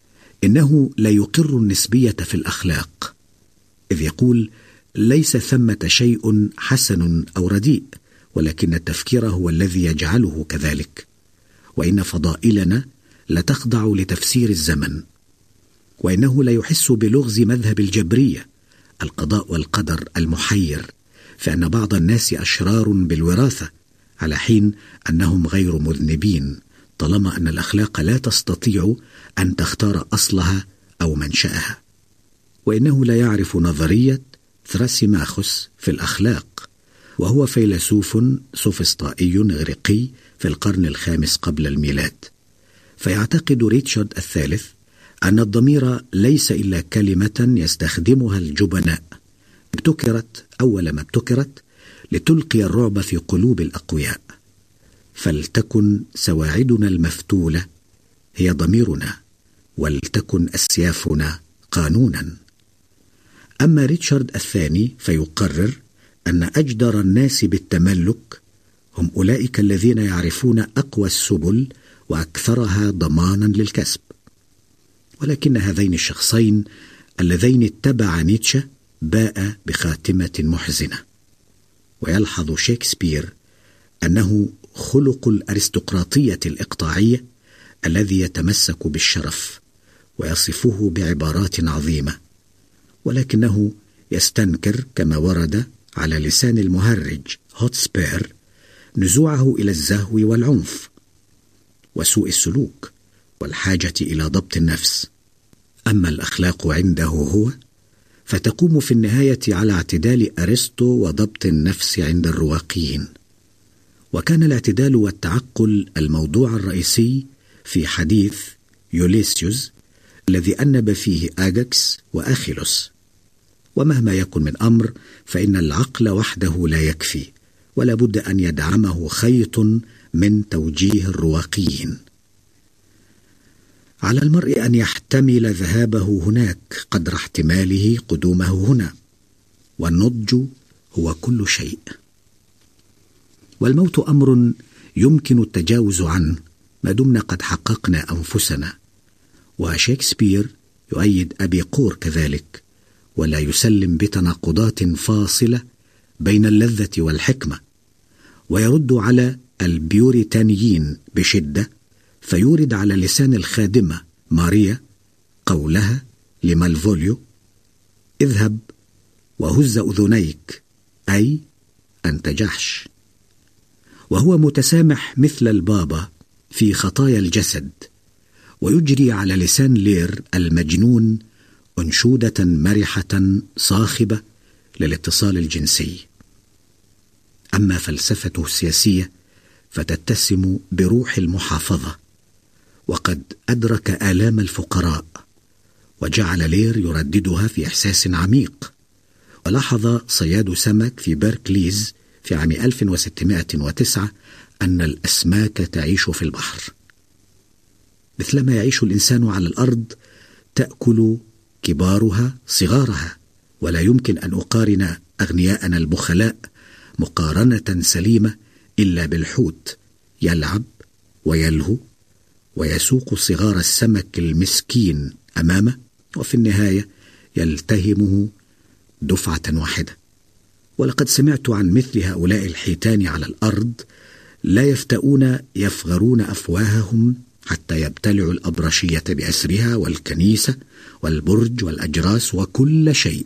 إنه لا يقر النسبية في الأخلاق، إذ يقول ليس ثمة شيء حسن أو رديء، ولكن التفكير هو الذي يجعله كذلك. وإن فضائلنا لا تخضع لتفسير الزمن، وإنه لا يحس بلغز مذهب الجبرية القضاء والقدر المحير، فإن بعض الناس أشرار بالوراثة، على حين أنهم غير مذنبين، طالما أن الأخلاق لا تستطيع أن تختار أصلها أو منشأها. وإنه لا يعرف نظرية ثراسيماخوس في الأخلاق، وهو فيلسوف سوفسطائي إغريقي في القرن 5 قبل الميلاد، فيعتقد ريتشارد الثالث أن الضمير ليس إلا كلمة يستخدمها الجبناء، ابتكرت أول ما ابتكرت لتلقي الرعب في قلوب الأقوياء. فلتكن سواعدنا المفتولة هي ضميرنا، ولتكن أسيافنا قانونا. أما ريتشارد الثاني فيقرر أن أجدر الناس بالتملك هم أولئك الذين يعرفون أقوى السبل وأكثرها ضمانا للكسب. ولكن هذين الشخصين اللذين اتبع نيتشه باء بخاتمة محزنة. ويلحظ شكسبير أنه خلق الأرستقراطية الإقطاعية الذي يتمسك بالشرف ويصفه بعبارات عظيمة، ولكنه يستنكر كما ورد على لسان المهرج هوتسبير نزوعه إلى الزهو والعنف وسوء السلوك والحاجة إلى ضبط النفس. أما الأخلاق عنده هو فتقوم في النهاية على اعتدال أرسطو وضبط النفس عند الرواقيين. وكان الاعتدال والتعقل الموضوع الرئيسي في حديث يوليسيوس الذي أنب فيه آجاكس وأخيلوس. ومهما يكن من أمر فإن العقل وحده لا يكفي، ولا بد أن يدعمه خيط من توجيه الرواقيين. على المرء أن يحتمل ذهابه هناك قدر احتماله قدومه هنا، والنضج هو كل شيء. والموت أمر يمكن التجاوز عنه ما دمنا قد حققنا أنفسنا. وشكسبير يؤيد أبي قور كذلك، ولا يسلم بتناقضات فاصلة بين اللذة والحكمة، ويرد على البيوريتانيين بشدة، فيورد على لسان الخادمة ماريا قولها لمالفوليو: اذهب وهز أذنيك، أي أنت جحش. وهو متسامح مثل البابا في خطايا الجسد، ويجري على لسان لير المجنون أنشودة مرحة صاخبة للاتصال الجنسي. أما فلسفته السياسية فتتسم بروح المحافظة، وقد أدرك آلام الفقراء وجعل لير يرددها في إحساس عميق. ولاحظ صياد سمك في بيركليز في عام 1609 أن الأسماك تعيش في البحر مثلما يعيش الإنسان على الأرض، تأكل كبارها صغارها. ولا يمكن أن أقارن أغنياءنا البخلاء مقارنة سليمة إلا بالحوت، يلعب ويلهو ويسوق صغار السمك المسكين أمامه، وفي النهاية يلتهمه دفعة واحدة. ولقد سمعت عن مثل هؤلاء الحيتان على الأرض لا يفتؤون يفغرون أفواههم حتى يبتلعوا الأبرشية بأسرها والكنيسة والبرج والأجراس وكل شيء.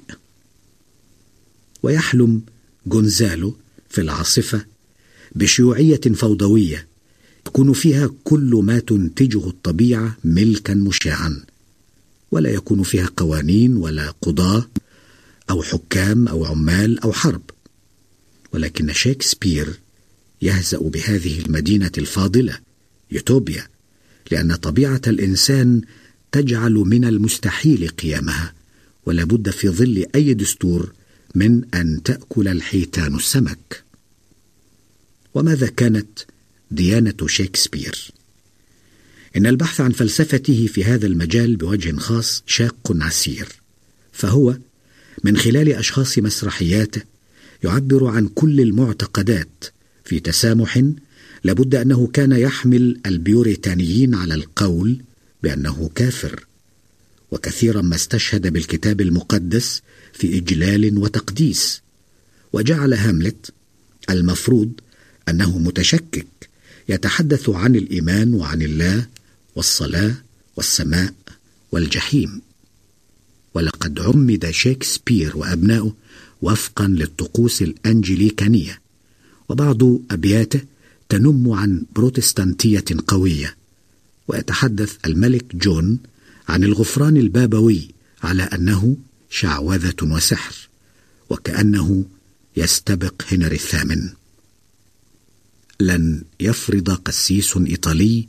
ويحلم جونزالو في العاصفة بشيوعية فوضوية يكون فيها كل ما تنتجه الطبيعة ملكا مشاعا، ولا يكون فيها قوانين ولا قضاة أو حكام أو عمال أو حرب. ولكن شكسبير يهزأ بهذه المدينة الفاضلة يوتوبيا، لأن طبيعة الإنسان تجعل من المستحيل قيامها، ولا بد في ظل أي دستور من أن تأكل الحيتان السمك. وماذا كانت ديانة شكسبير؟ إن البحث عن فلسفته في هذا المجال بوجه خاص شاق عسير، فهو من خلال أشخاص مسرحياته يعبر عن كل المعتقدات في تسامح. لابد أنه كان يحمل البيوريتانيين على القول بأنه كافر، وكثيرا ما استشهد بالكتاب المقدس في إجلال وتقديس، وجعل هاملت المفروض أنه متشكك يتحدث عن الإيمان وعن الله والصلاة والسماء والجحيم. ولقد عمد شكسبير وأبنائه وفقا للطقوس الأنجليكانية، وبعض أبياته تنم عن بروتستانتية قوية. ويتحدث الملك جون عن الغفران البابوي على أنه شعوذة وسحر، وكأنه يستبق هنري الثامن. لن يفرض قسيس إيطالي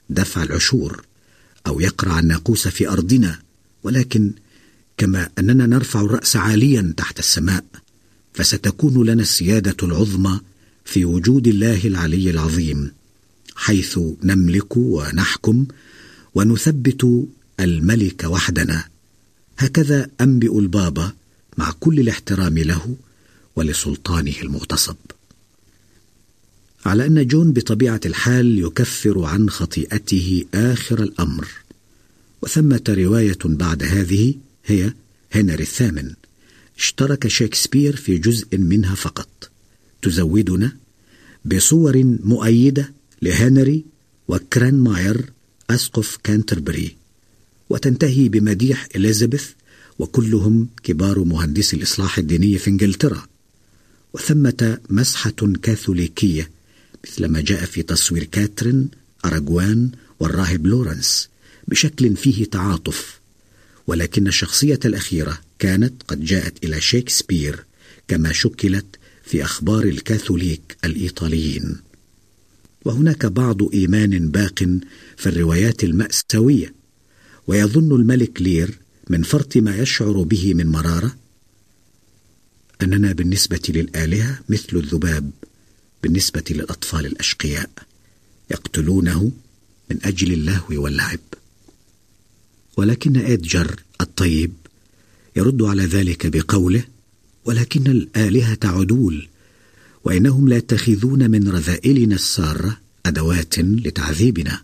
دفع العشور أو يقرع الناقوس في أرضنا، ولكن كما أننا نرفع الرأس عاليا تحت السماء، فستكون لنا السيادة العظمى في وجود الله العلي العظيم، حيث نملك ونحكم ونثبت الملك وحدنا. هكذا أنبئ البابا مع كل الاحترام له ولسلطانه المغتصب. على أن جون بطبيعة الحال يكفر عن خطيئته آخر الأمر، وثمة رواية بعد هذه هي هنري الثامن، اشترك شكسبير في جزء منها فقط، تزودنا بصور مؤيدة لهنري وكران ماير أسقف كانتربري، وتنتهي بمديح إليزابيث، وكلهم كبار مهندسي الإصلاح الديني في إنجلترا. وثمة مسحة كاثوليكية مثل ما جاء في تصوير كاترين أراغوان والراهب لورنس بشكل فيه تعاطف، ولكن الشخصية الأخيرة كانت قد جاءت إلى شكسبير كما شكلت في أخبار الكاثوليك الإيطاليين. وهناك بعض إيمان باق في الروايات المأساوية، ويظن الملك لير من فرط ما يشعر به من مرارة أننا بالنسبة للآلهة مثل الذباب بالنسبة للأطفال الأشقياء، يقتلونه من أجل اللهو واللعب. ولكن إدجر الطيب يرد على ذلك بقوله: ولكن الآلهة عدول، وإنهم لا يتخذون من رذائلنا السارة أدوات لتعذيبنا.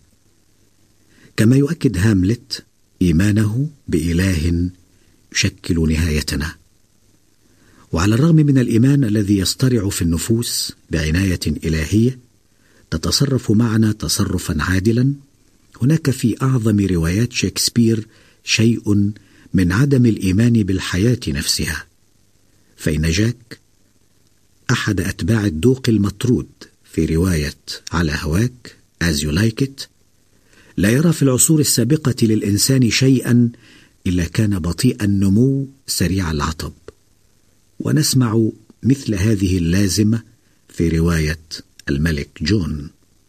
كما يؤكد هاملت إيمانه بإله يشكل نهايتنا. وعلى الرغم من الإيمان الذي يصطرع في النفوس بعناية إلهية تتصرف معنا تصرفا عادلا، هناك في أعظم روايات شكسبير شيء من عدم الإيمان بالحياة نفسها. فإن جاك أحد أتباع الدوق المطرود في رواية على هواك As You Like It لا يرى في العصور السابقة للإنسان شيئا إلا كان بطيء النمو سريع العطب. ونسمع مثل هذه اللازمة في رواية الملك جون: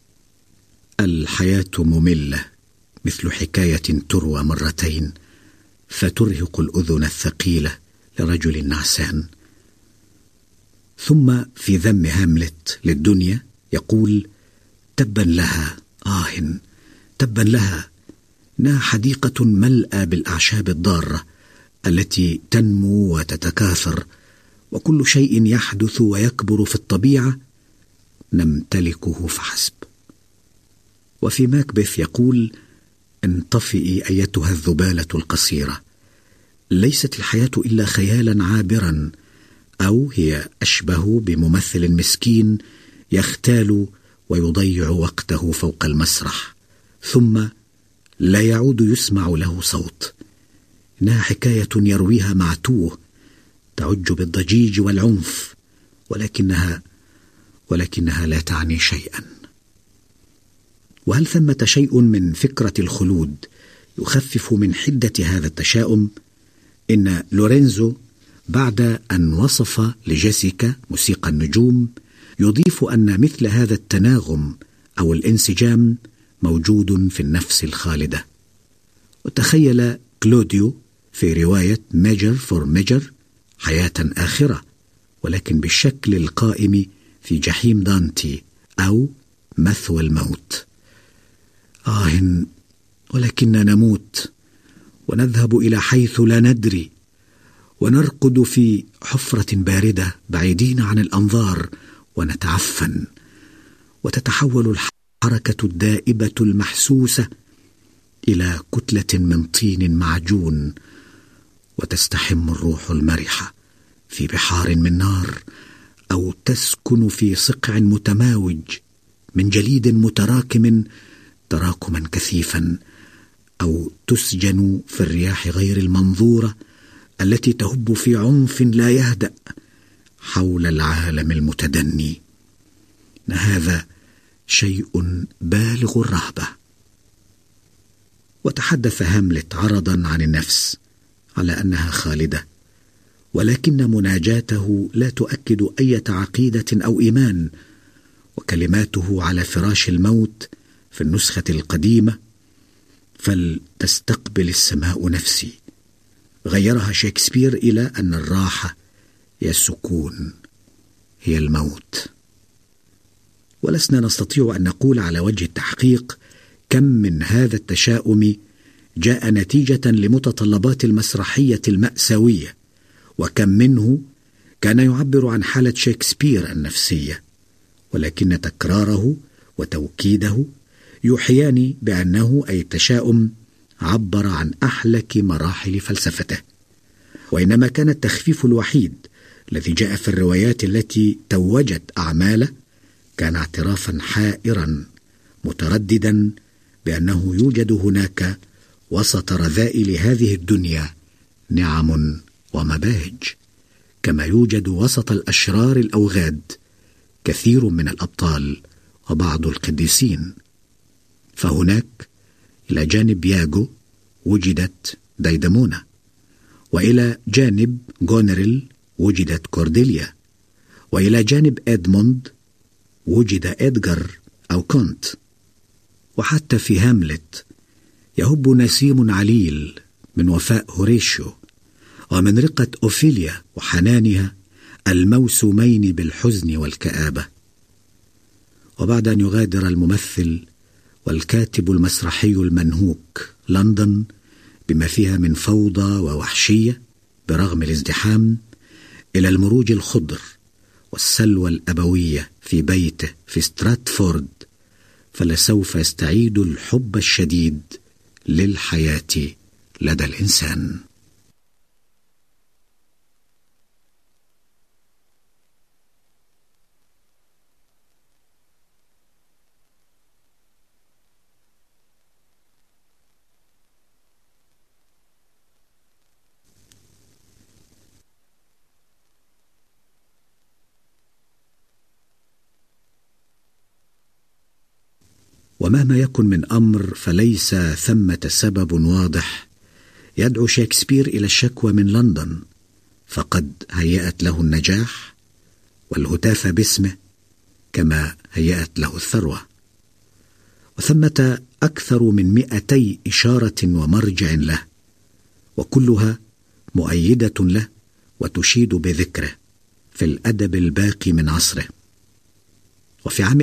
الحياة مملة مثل حكاية تروى مرتين فترهق الأذن الثقيلة لرجل نعسان. ثم في ذم هاملت للدنيا يقول: تبا لها، تبا لها، إنها حديقة ملأى بالأعشاب الضارة التي تنمو وتتكاثر، وكل شيء يحدث ويكبر في الطبيعة نمتلكه فحسب. وفي ماكبث يقول: انطفئي أيتها الذبالة القصيرة، ليست الحياة إلا خيالا عابرا، أو هي أشبه بممثل مسكين يختال ويضيع وقته فوق المسرح ثم لا يعود يسمع له صوت. إنها حكاية يرويها معتوه تعج بالضجيج والعنف، ولكنها لا تعني شيئا. وهل ثمة شيء من فكرة الخلود يخفف من حدة هذا التشاؤم؟ إن لورينزو بعد أن وصف لجيسيكا موسيقى النجوم يضيف أن مثل هذا التناغم أو الانسجام موجود في النفس الخالدة. وتخيل كلوديو في رواية ميجر فور ميجر حياة آخرة، ولكن بالشكل القائم في جحيم دانتي أو مثوى الموت. ولكننا نموت ونذهب إلى حيث لا ندري، ونرقد في حفرة باردة بعيدين عن الأنظار ونتعفن، وتتحول الحركة الدائبة المحسوسة إلى كتلة من طين معجون، وتستحم الروح المرحة في بحار من نار، أو تسكن في صقع متماوج من جليد متراكم تراكما كثيفا، أو تسجن في الرياح غير المنظورة التي تهب في عنف لا يهدأ حول العالم المتدني. هذا شيء بالغ الرهبة. وتحدث هاملت عرضا عن النفس على أنها خالدة، ولكن مناجاته لا تؤكد أي عقيدة أو إيمان، وكلماته على فراش الموت في النسخة القديمة فلتستقبل السماء نفسي، غيرها شكسبير إلى أن الراحة هي السكون، هي الموت. ولسنا نستطيع أن نقول على وجه التحقيق كم من هذا التشاؤم جاء نتيجة لمتطلبات المسرحية المأساوية، وكم منه كان يعبر عن حالة شكسبير النفسية، ولكن تكراره وتوكيده يوحيان بأنه أي التشاؤم عبر عن أحلك مراحل فلسفته. وإنما كان التخفيف الوحيد الذي جاء في الروايات التي توجت أعماله كان اعترافا حائرا مترددا بأنه يوجد هناك وسط رذائل هذه الدنيا نعم ومباهج، كما يوجد وسط الأشرار الأوغاد كثير من الأبطال وبعض القديسين. فهناك إلى جانب ياغو وجدت دايدمونا، وإلى جانب غونريل وجدت كورديليا، وإلى جانب إدموند وجد إدغار أو كونت. وحتى في هاملت يهب نسيم عليل من وفاء هوريشيو ومن رقة أوفيليا وحنانها الموسومين بالحزن والكآبة. وبعد أن يغادر الممثل والكاتب المسرحي المنهوك لندن بما فيها من فوضى ووحشية برغم الازدحام إلى المروج الخضر والسلوى الأبوية في بيته في ستراتفورد، فلسوف يستعيد الحب الشديد للحياة لدى الإنسان. ومهما يكن من أمر فليس ثمة سبب واضح يدعو شكسبير إلى الشكوى من لندن، فقد هيأت له النجاح والهتاف باسمه كما هيأت له الثروة. وثمة أكثر من 200 إشارة ومرجع له، وكلها مؤيدة له وتشيد بذكره في الأدب الباقي من عصره. وفي عام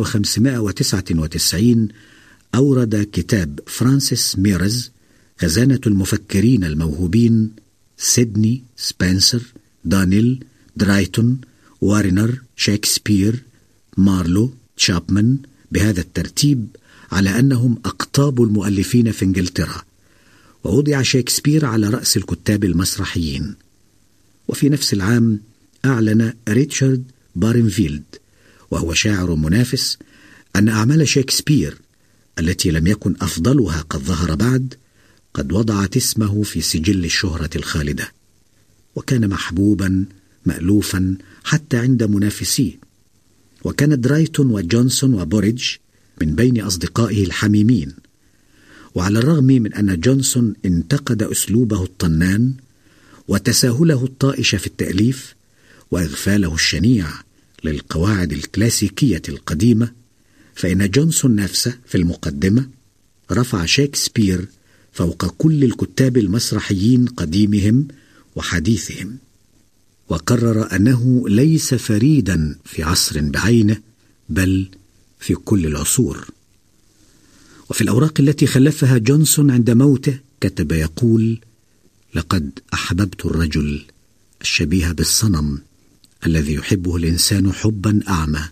1599 أورد كتاب فرانسيس ميرز خزانة المفكرين الموهوبين سيدني، سبنسر، دانيل، درايتون، وارنر، شكسبير، مارلو، تشابمان بهذا الترتيب على أنهم أقطاب المؤلفين في إنجلترا، ووضع شكسبير على رأس الكتاب المسرحيين. وفي نفس العام أعلن ريتشارد بارنفيلد وهو شاعر منافس أن أعمال شكسبير التي لم يكن أفضلها قد ظهر بعد قد وضعت اسمه في سجل الشهرة الخالدة، وكان محبوبا مألوفا حتى عند منافسيه. وكان درايتون وجونسون وبوريدج من بين أصدقائه الحميمين، وعلى الرغم من أن جونسون انتقد أسلوبه الطنان وتساهله الطائش في التأليف وإغفاله الشنيع للقواعد الكلاسيكية القديمة، فإن جونسون نفسه في المقدمة رفع شكسبير فوق كل الكتاب المسرحيين قديمهم وحديثهم، وقرر أنه ليس فريدا في عصر بعينه بل في كل العصور. وفي الأوراق التي خلفها جونسون عند موته كتب يقول: لقد أحببت الرجل الشبيه بالصنم الذي يحبه الإنسان حبا أعمى.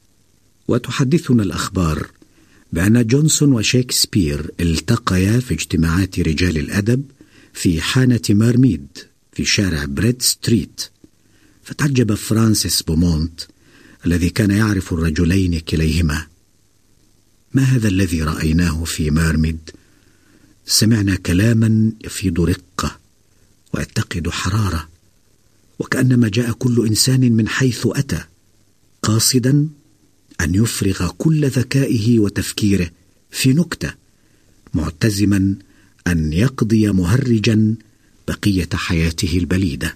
وتحدثنا الأخبار بأن جونسون وشكسبير التقيا في اجتماعات رجال الأدب في حانة ميرميد في شارع بريد ستريت، فتعجب فرانسيس بومونت الذي كان يعرف الرجلين كليهما: ما هذا الذي رأيناه في ميرميد؟ سمعنا كلاما يفيض رقة ويتقد حرارة، وكأنما جاء كل إنسان من حيث أتى قاصدا أن يفرغ كل ذكائه وتفكيره في نكتة، معتزما أن يقضي مهرجا بقية حياته البليدة.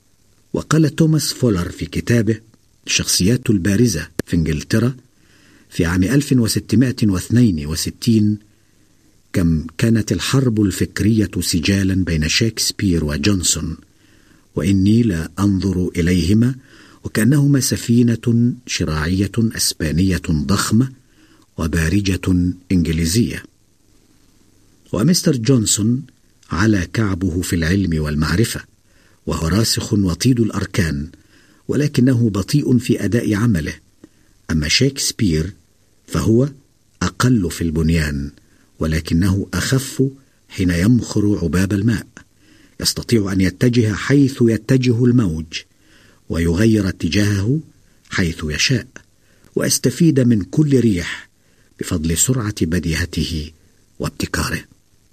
وقال توماس فولر في كتابه الشخصيات البارزة في إنجلترا في عام 1662 كم كانت الحرب الفكرية سجالا بين شكسبير وجونسون، وإني لا أنظر إليهما وكأنهما سفينة شراعية أسبانية ضخمة وبارجة إنجليزية. ومستر جونسون على كعبه في العلم والمعرفة، وهو راسخ وطيد الأركان، ولكنه بطيء في أداء عمله. أما شكسبير فهو أقل في البنيان، ولكنه أخف حين يمخر عباب الماء، يستطيع أن يتجه حيث يتجه الموج ويغير اتجاهه حيث يشاء، ويستفيد من كل ريح بفضل سرعة بديهته وابتكاره.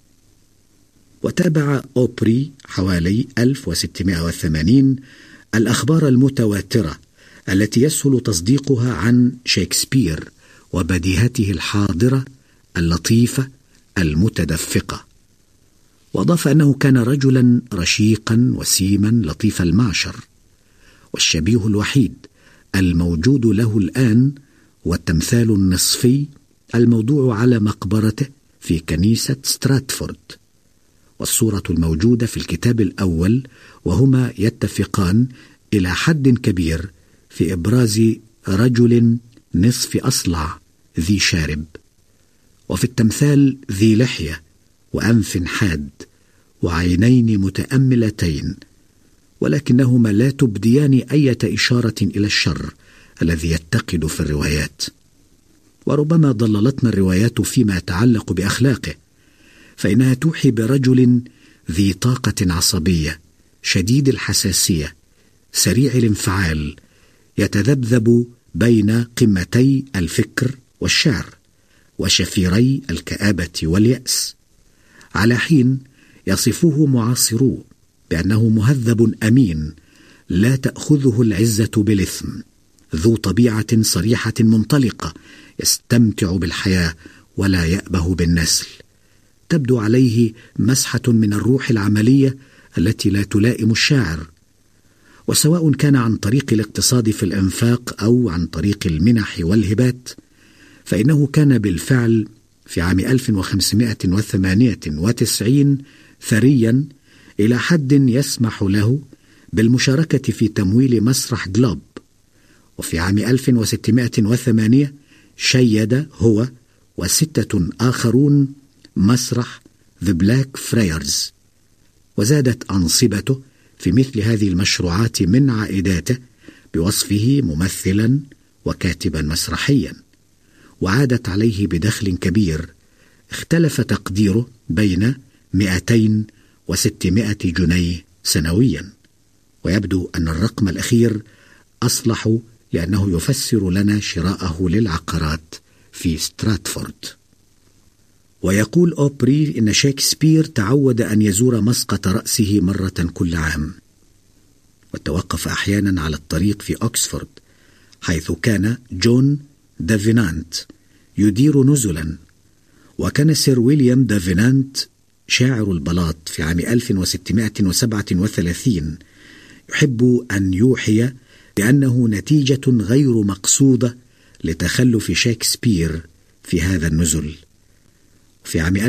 وتابع أوبري حوالي 1680 الأخبار المتواترة التي يسهل تصديقها عن شكسبير وبديهته الحاضرة اللطيفة المتدفقة، وأضاف أنه كان رجلا رشيقا وسيما لطيف المعشر، والشبيه الوحيد الموجود له الآن والتمثال النصفي الموضوع على مقبرته في كنيسة ستراتفورد، والصورة الموجودة في الكتاب الأول، وهما يتفقان إلى حد كبير في إبراز رجل نصف أصلع ذي شارب، وفي التمثال ذي لحية وأنف حاد وعينين متأملتين، ولكنهما لا تبديان أي إشارة إلى الشر الذي يتقد في الروايات. وربما ضللتنا الروايات فيما يتعلق بأخلاقه، فإنها توحي برجل ذي طاقة عصبية شديد الحساسية سريع الانفعال، يتذبذب بين قمتي الفكر والشعر وشفيري الكآبة واليأس. على حين يصفه معاصروه بأنه مهذب أمين لا تأخذه العزة بالإثم، ذو طبيعة صريحة منطلقة، يستمتع بالحياة ولا يأبه بالنسل. تبدو عليه مسحة من الروح العملية التي لا تلائم الشاعر، وسواء كان عن طريق الاقتصاد في الإنفاق أو عن طريق المنح والهبات، فإنه كان بالفعل في عام 1598 ثريا إلى حد يسمح له بالمشاركة في تمويل مسرح جلوب. وفي عام 1608 شيد هو وستة آخرون مسرح The Black Friars، وزادت أنصبته في مثل هذه المشروعات من عائداته بوصفه ممثلا وكاتبا مسرحيا، وعادت عليه بدخل كبير اختلف تقديره بين 200 و600 جنيه سنويا، ويبدو أن الرقم الأخير أصلح لأنه يفسر لنا شراءه للعقارات في ستراتفورد. ويقول أوبري إن شكسبير تعود أن يزور مسقط رأسه مرة كل عام، وتوقف أحيانا على الطريق في أكسفورد حيث كان جون دافينانت يدير نزلا. وكان سير ويليام دافينانت شاعر البلاط في عام 1637 يحب أن يوحي بأنه نتيجة غير مقصودة لتخلف شكسبير في هذا النزل. في عام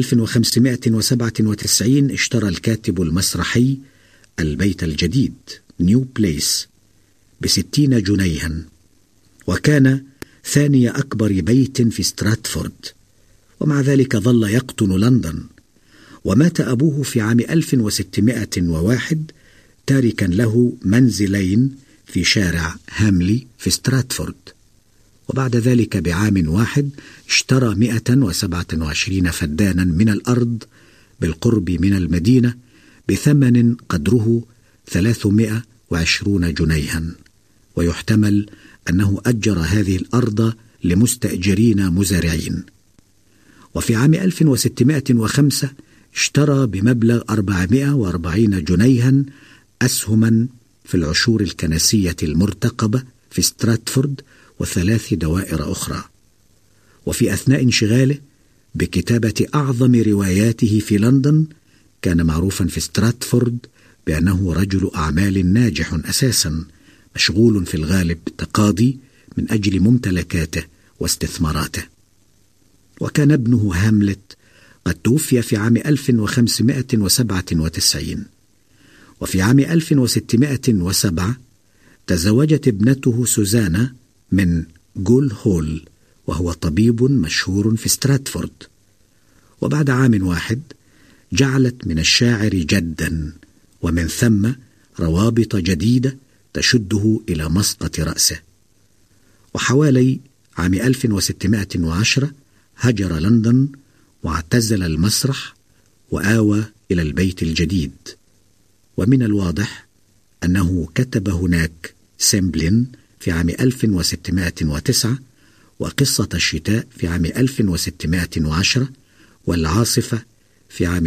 1597 اشترى الكاتب المسرحي البيت الجديد نيو بليس ب60 جنيها، وكان ثاني أكبر بيت في ستراتفورد، ومع ذلك ظل يقطن لندن. ومات أبوه في عام 1601 تاركا له منزلين في شارع هاملي في ستراتفورد. وبعد ذلك بعام واحد اشترى 127 فدانا من الأرض بالقرب من المدينة بثمن قدره 320 جنيها، ويحتمل أنه أجر هذه الأرض لمستأجرين مزارعين. وفي عام 1605 اشترى بمبلغ 440 جنيها أسهما في العشور الكنسية المرتقبة في ستراتفورد و3 دوائر أخرى. وفي أثناء انشغاله بكتابة أعظم رواياته في لندن كان معروفا في ستراتفورد بأنه رجل أعمال ناجح أساسا، مشغول في الغالب بالتقاضي من أجل ممتلكاته واستثماراته. وكان ابنه هاملت قد توفي في عام 1597، وفي عام 1607 تزوجت ابنته سوزانا من جول هول، وهو طبيب مشهور في ستراتفورد. وبعد عام واحد جعلت من الشاعر جدا، ومن ثم روابط جديدة تشده إلى مسقط رأسه. وحوالي عام 1610 هجر لندن واعتزل المسرح وآوى إلى البيت الجديد. ومن الواضح أنه كتب هناك سيمبلين في عام 1609، وقصة الشتاء في عام 1610، والعاصفة في عام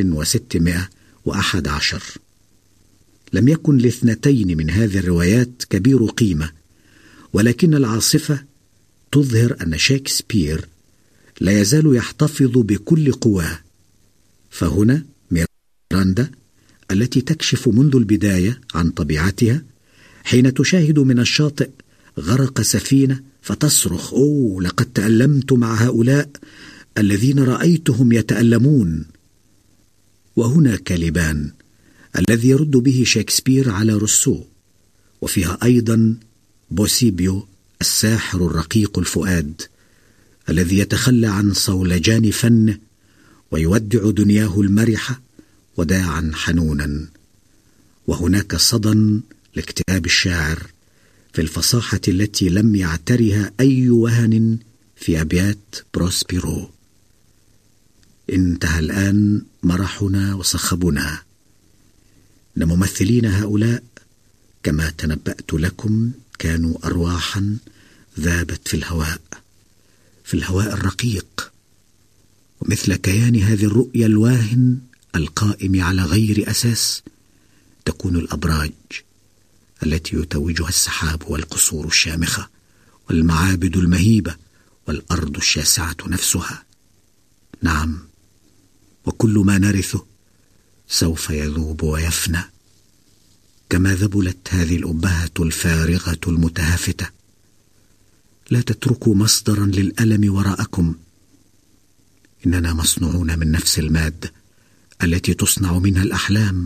1611. لم يكن لاثنتين من هذه الروايات كبير قيمة، ولكن العاصفة تظهر أن شكسبير لا يزال يحتفظ بكل قواه. فهنا ميراندا التي تكشف منذ البداية عن طبيعتها حين تشاهد من الشاطئ غرق سفينة فتصرخ: أوه، لقد تألمت مع هؤلاء الذين رأيتهم يتألمون. وهنا كاليبان الذي يرد به شكسبير على روسو، وفيها أيضا بوسيبيو الساحر الرقيق الفؤاد الذي يتخلى عن صولجان فنه ويودع دنياه المرحة وداعا حنونا. وهناك صدى لاكتئاب الشاعر في الفصاحة التي لم يعترها أي وهن في أبيات بروسبيرو: انتهى الآن مرحنا وصخبنا، إن ممثلين هؤلاء كما تنبأت لكم كانوا أرواحا ذابت في الهواء الرقيق، ومثل كيان هذه الرؤيا الواهن القائم على غير أساس تكون الأبراج التي يتوجها السحاب والقصور الشامخة والمعابد المهيبة والأرض الشاسعة نفسها. نعم، وكل ما نرثه سوف يذوب ويفنى، كما ذبلت هذه الأبهة الفارغة المتهافتة. لا تتركوا مصدرا للألم وراءكم، إننا مصنوعون من نفس المادة التي تصنع منها الأحلام.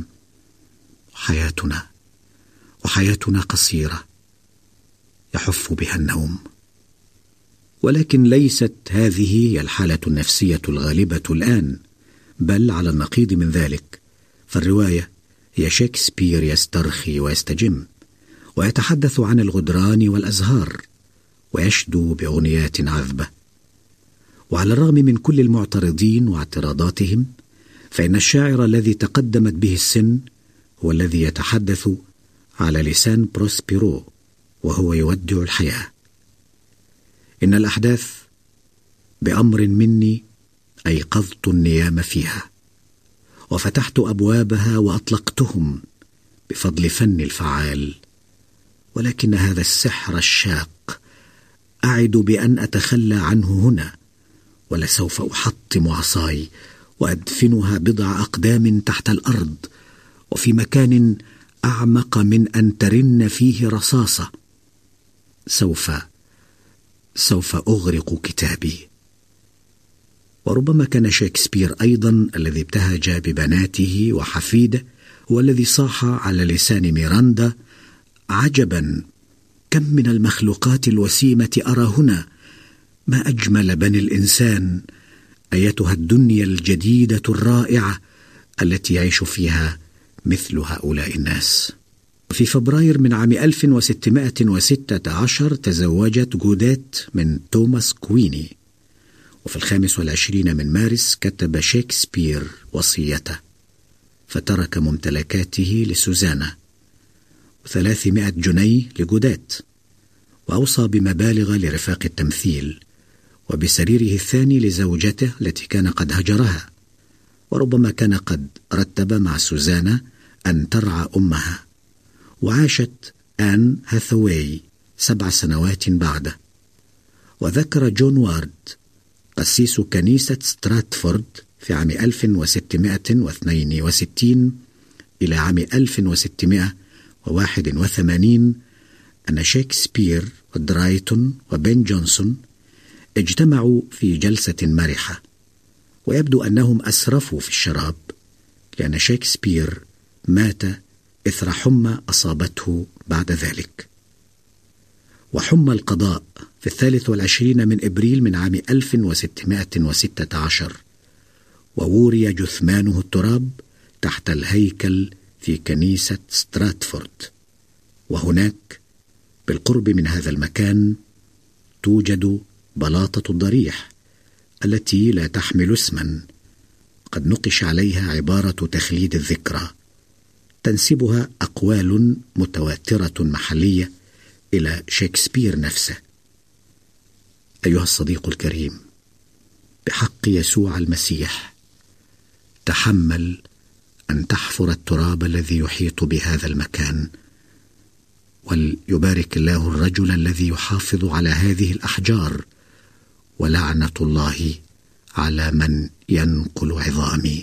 وحياتنا قصيرة يحف بها النوم. ولكن ليست هذه هي الحالة النفسية الغالبة الآن، بل على النقيض من ذلك، فالرواية هي شكسبير يسترخي ويستجم ويتحدث عن الغدران والأزهار ويشدو بأغنيات عذبة. وعلى الرغم من كل المعترضين واعتراضاتهم، فإن الشاعر الذي تقدمت به السن هو الذي يتحدث على لسان بروسبيرو وهو يودع الحياة. إن الأحداث بأمر مني أيقظت النيام فيها، وفتحت أبوابها وأطلقتهم بفضل فن الفعال، ولكن هذا السحر الشاق أعد بأن أتخلى عنه هنا، ولسوف أحطم عصاي وأدفنها بضع أقدام تحت الأرض، وفي مكان أعمق من أن ترن فيه رصاصة. سوف أغرق كتابي. وربما كان شكسبير أيضا الذي ابتهج ببناته وحفيده هو الذي صاح على لسان ميراندا: عجبا، كم من المخلوقات الوسيمة أرى هنا، ما أجمل بني الإنسان، أيتها الدنيا الجديدة الرائعة التي يعيش فيها مثل هؤلاء الناس. في فبراير من عام 1616 تزوجت جوديت من توماس كويني، وفي 25 من مارس كتب شكسبير وصيته، فترك ممتلكاته لسوزانا و300 جنيه لجوديت، وأوصى بمبالغ لرفاق التمثيل، وبسريره الثاني لزوجته التي كان قد هجرها، وربما كان قد رتب مع سوزانا أن ترعى أمها. وعاشت آن هاثواي 7 سنوات بعده. وذكر جون وارد قسيس كنيسة ستراتفورد في عام 1662 إلى عام 1681 أن شكسبير ودرايتون وبن جونسون اجتمعوا في جلسة مرحة، ويبدو أنهم أسرفوا في الشراب، لأن شكسبير مات إثر حمى أصابته بعد ذلك. وحمى القضاء في 23 من إبريل من عام 1616، ووري جثمانه التراب تحت الهيكل في كنيسة ستراتفورد. وهناك بالقرب من هذا المكان توجد بلاطة الضريح التي لا تحمل اسما، قد نقش عليها عبارة تخليد الذكرى تنسبها أقوال متواترة محلية إلى شكسبير نفسه. أيها الصديق الكريم، بحق يسوع المسيح تحمل أن تحفر التراب الذي يحيط بهذا المكان، وليبارك الله الرجل الذي يحافظ على هذه الأحجار، ولعنة الله على من ينقل عظامي.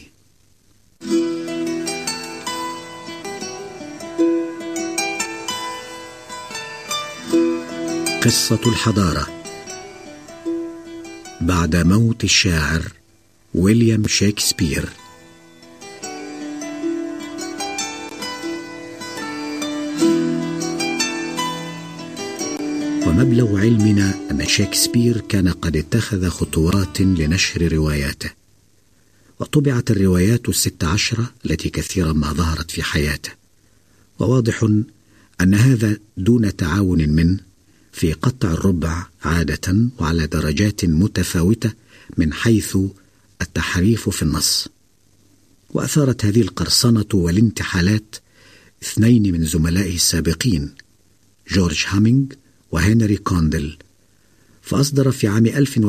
قصة الحضارة. بعد موت الشاعر ويليام شكسبير. ومبلغ علمنا أن شكسبير كان قد اتخذ خطوات لنشر رواياته، وطبعت الروايات 16 التي كثيرا ما ظهرت في حياته، وواضح أن هذا دون تعاون منه في قطع الربع عادة، وعلى درجات متفاوتة من حيث التحريف في النص. وأثارت هذه القرصنة والانتحالات 2 من زملائه السابقين، جورج هامينج وهنري كوندل، فأصدر في عام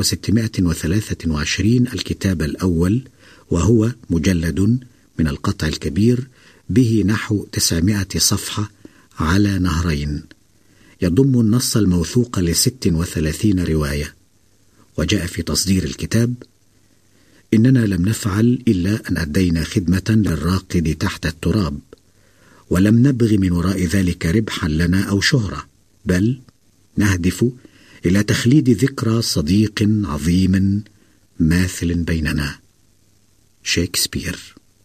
1623 الكتاب الأول، وهو مجلد من القطع الكبير به نحو 900 صفحة على نهرين، يضم النص الموثوق ل36 رواية. وجاء في تصدير الكتاب: إننا لم نفعل إلا أن أدينا خدمة للراقد تحت التراب، ولم نبغ من وراء ذلك ربحا لنا أو شهرة، بل نهدف إلى تخليد ذكرى صديق عظيم ماثل بيننا، شكسبير.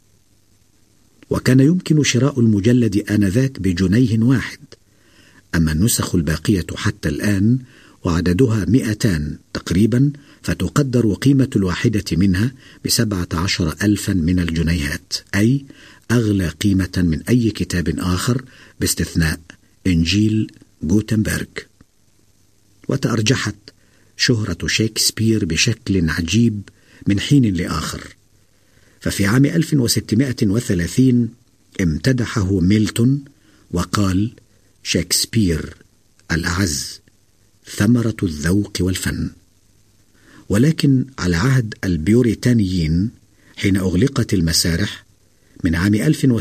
وكان يمكن شراء المجلد آنذاك ب1 جنيه، أما النسخ الباقية حتى الآن وعددها 200 تقريبا، فتقدر قيمة الواحدة منها ب17,000 من الجنيهات، أي أغلى قيمة من أي كتاب آخر باستثناء إنجيل غوتنبرغ. وتأرجحت شهرة شكسبير بشكل عجيب من حين لآخر، ففي عام 1630 امتدحه ميلتون وقال: شكسبير الأعز، ثمرة الذوق والفن. ولكن على عهد البيوريتانيين حين أغلقت المسارح من عام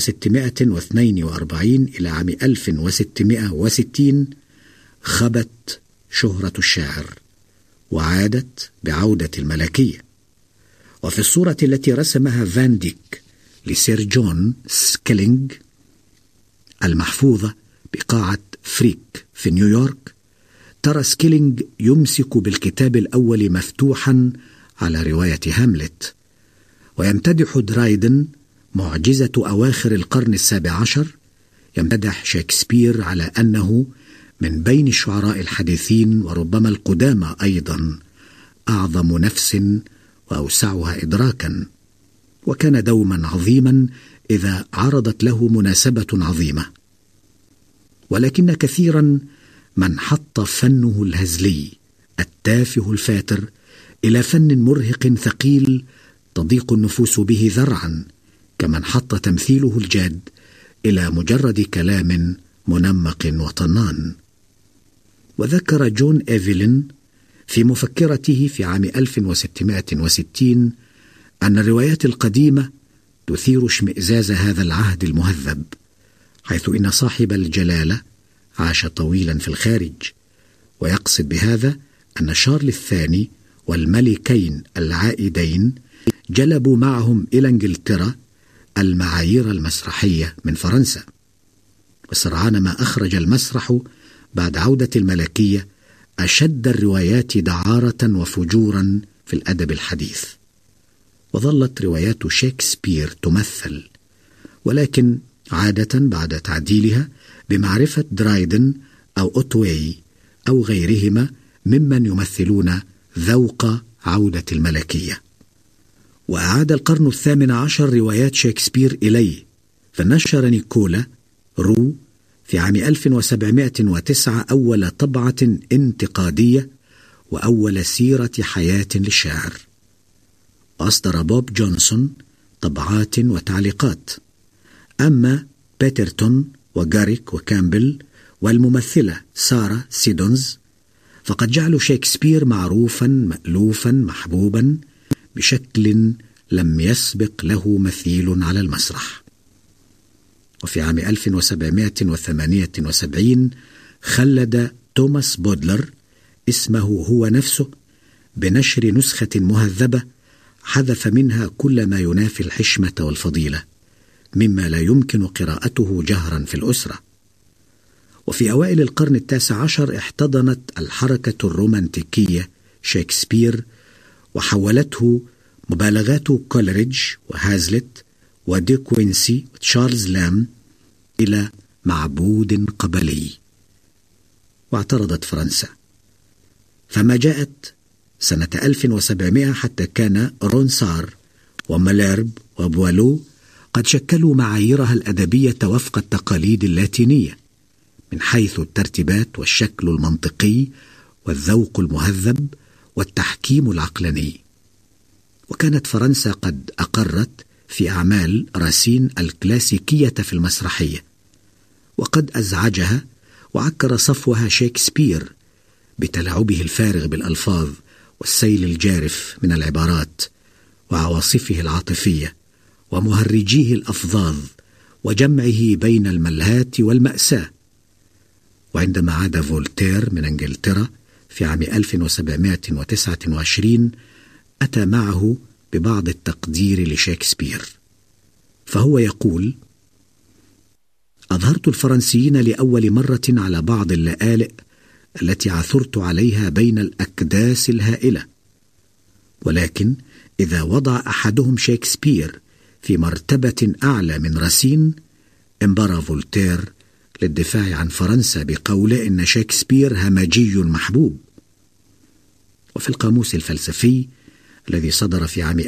1642 إلى عام 1660 خبت شهرة الشاعر، وعادت بعودة الملكية. وفي الصورة التي رسمها فان ديك لسير جون سكيلينج المحفوظة بقاعة فريك في نيويورك، ترى سكيلينج يمسك بالكتاب الأول مفتوحا على رواية هاملت، ويمتدح درايدن معجزة أواخر القرن 17، يمتدح شكسبير على أنه من بين الشعراء الحديثين وربما القدامى أيضا أعظم نفس وأوسعها إدراكا، وكان دوما عظيما إذا عرضت له مناسبة عظيمة. ولكن كثيرا من حط فنه الهزلي التافه الفاتر إلى فن مرهق ثقيل تضيق النفوس به ذرعا، كمن حط تمثيله الجاد إلى مجرد كلام منمق وطنان. وذكر جون إيفلين في مفكرته في عام 1660 أن الروايات القديمة تثير اشمئزاز هذا العهد المهذب، حيث إن صاحب الجلالة عاش طويلا في الخارج، ويقصد بهذا أن شارل الثاني والملكين العائدين جلبوا معهم إلى إنجلترا المعايير المسرحية من فرنسا. وسرعان ما أخرج المسرح بعد عودة الملكية أشد الروايات دعارة وفجورا في الأدب الحديث. وظلت روايات شكسبير تمثل، ولكن عادة بعد تعديلها بمعرفة درايدن أو أوتوي أو غيرهما ممن يمثلون ذوق عودة الملكية. وأعاد القرن 18 روايات شكسبير إليه، فنشر نيكولا رو في عام 1709 أول طبعة انتقادية وأول سيرة حياة للشاعر. أصدر بوب جونسون طبعات وتعليقات. أما بيترتون وغاريك وكامبل والممثلة سارة سيدونز فقد جعلوا شكسبير معروفا مألوفا محبوبا بشكل لم يسبق له مثيل على المسرح. وفي عام 1778 خلد توماس بودلر اسمه هو نفسه بنشر نسخة مهذبة حذف منها كل ما ينافي الحشمة والفضيلة، مما لا يمكن قراءته جهرا في الأسرة. وفي أوائل القرن 19 احتضنت الحركة الرومانتيكية شكسبير وحولته مبالغات كولريدج وهازلت ودي كوينسي وتشارلز لام إلى معبود قبلي. واعترضت فرنسا، فما جاءت سنة 1700 حتى كان رونسار وماليرب وبوالو قد شكلوا معاييرها الأدبية وفق التقاليد اللاتينية من حيث الترتيبات والشكل المنطقي والذوق المهذب والتحكيم العقلاني. وكانت فرنسا قد أقرت في أعمال راسين الكلاسيكية في المسرحية، وقد أزعجها وعكر صفوها شكسبير بتلاعبه الفارغ بالألفاظ والسيل الجارف من العبارات وعواصفه العاطفية ومهرجيه الأفظاظ وجمعه بين الملهات والمأساة. وعندما عاد فولتير من إنجلترا في عام 1729 أتى معه ببعض التقدير لشكسبير، فهو يقول: أظهرت الفرنسيين لأول مرة على بعض اللآلئ التي عثرت عليها بين الأكداس الهائلة، ولكن إذا وضع أحدهم شكسبير في مرتبة أعلى من راسين انبرى فولتير للدفاع عن فرنسا بقوله إن شكسبير همجي محبوب. وفي القاموس الفلسفي الذي صدر في عام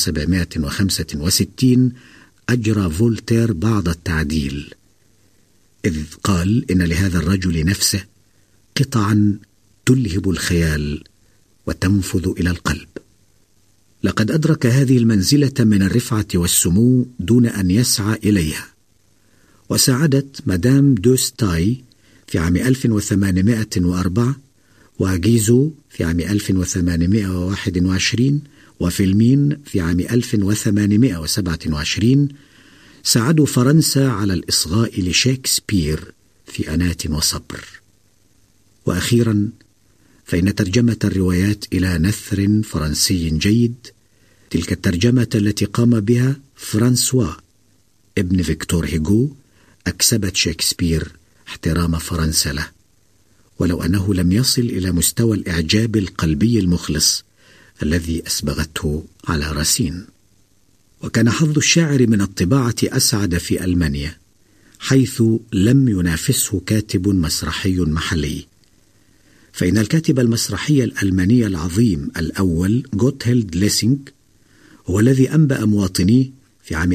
1765 أجرى فولتير بعض التعديل، إذ قال إن لهذا الرجل نفسه قطعا تلهب الخيال وتنفذ إلى القلب. لقد أدرك هذه المنزلة من الرفعة والسمو دون أن يسعى إليها، وساعدت مدام دوستاي في عام 1804 وغيزو في عام 1821 وفيلمين في عام 1827 ساعدوا فرنسا على الإصغاء لشكسبير في أنات وصبر. وأخيرا فإن ترجمة الروايات إلى نثر فرنسي جيد، تلك الترجمة التي قام بها فرانسوا ابن فيكتور هيغو، أكسبت شكسبير احترام فرنسا له، ولو أنه لم يصل إلى مستوى الإعجاب القلبي المخلص الذي أسبغته على راسين. وكان حظ الشاعر من الطباعة أسعد في ألمانيا، حيث لم ينافسه كاتب مسرحي محلي، فإن الكاتب المسرحي الألماني العظيم الأول غوتهيلد ليسينغ هو الذي أنبأ مواطنيه في عام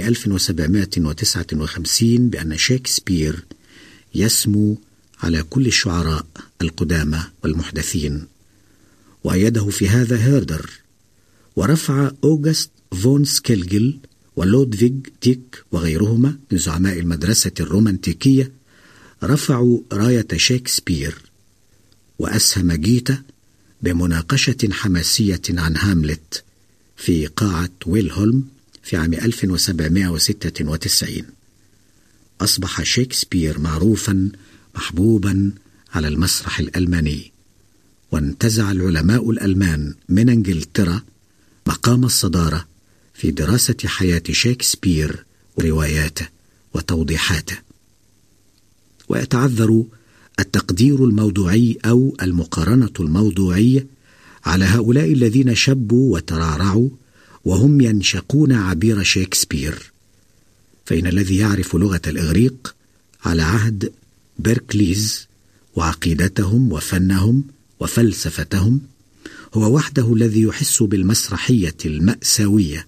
1759 بأن شكسبير يسمو على كل الشعراء القدامى والمحدثين، وأيده في هذا هيردر، ورفع أوغست فون سكيلجل ولودفيغ تيك وغيرهما من زعماء المدرسة الرومانتيكية رفعوا راية شكسبير. وأسهم جيتا بمناقشة حماسية عن هاملت في قاعة ويلهولم في عام 1796. أصبح شكسبير معروفا محبوبا على المسرح الألماني، وانتزع العلماء الألمان من إنجلترا مقام الصدارة في دراسة حياة شكسبير ورواياته وتوضيحاته. ويتعذر التقدير الموضوعي أو المقارنة الموضوعية على هؤلاء الذين شبوا وترعرعوا وهم ينشقون عبير شكسبير. فإن الذي يعرف لغة الإغريق على عهد بيركليز وعقيدتهم وفنهم وفلسفتهم هو وحده الذي يحس بالمسرحية المأساوية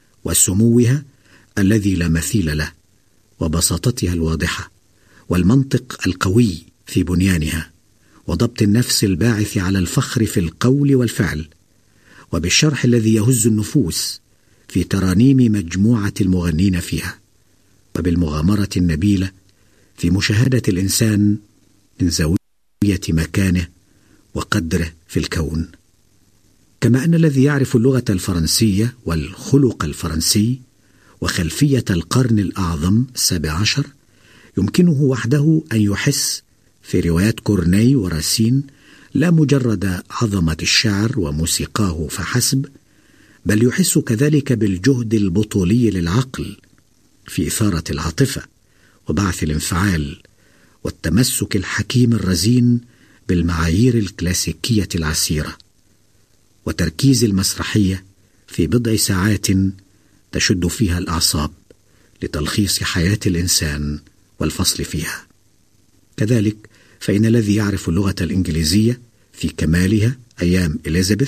وسموها الذي لا مثيل له، وبساطتها الواضحة، والمنطق القوي في بنيانها، وضبط النفس الباعث على الفخر في القول والفعل، وبالشرح الذي يهز النفوس في ترانيم مجموعة المغنين فيها، وبالمغامرة النبيلة في مشاهدة الإنسان من زاوية مكانه وقدره في الكون. كما أن الذي يعرف اللغة الفرنسية والخلق الفرنسي وخلفية القرن الأعظم 17 يمكنه وحده أن يحس في روايات كورني وراسين لا مجرد عظمة الشعر وموسيقاه فحسب، بل يحس كذلك بالجهد البطولي للعقل في إثارة العاطفة وبعث الانفعال والتمسك الحكيم الرزين بالمعايير الكلاسيكية العسيرة، وتركيز المسرحية في بضع ساعات تشد فيها الأعصاب لتلخيص حياة الإنسان والفصل فيها. كذلك فإن الذي يعرف اللغة الإنجليزية في كمالها أيام إليزابيث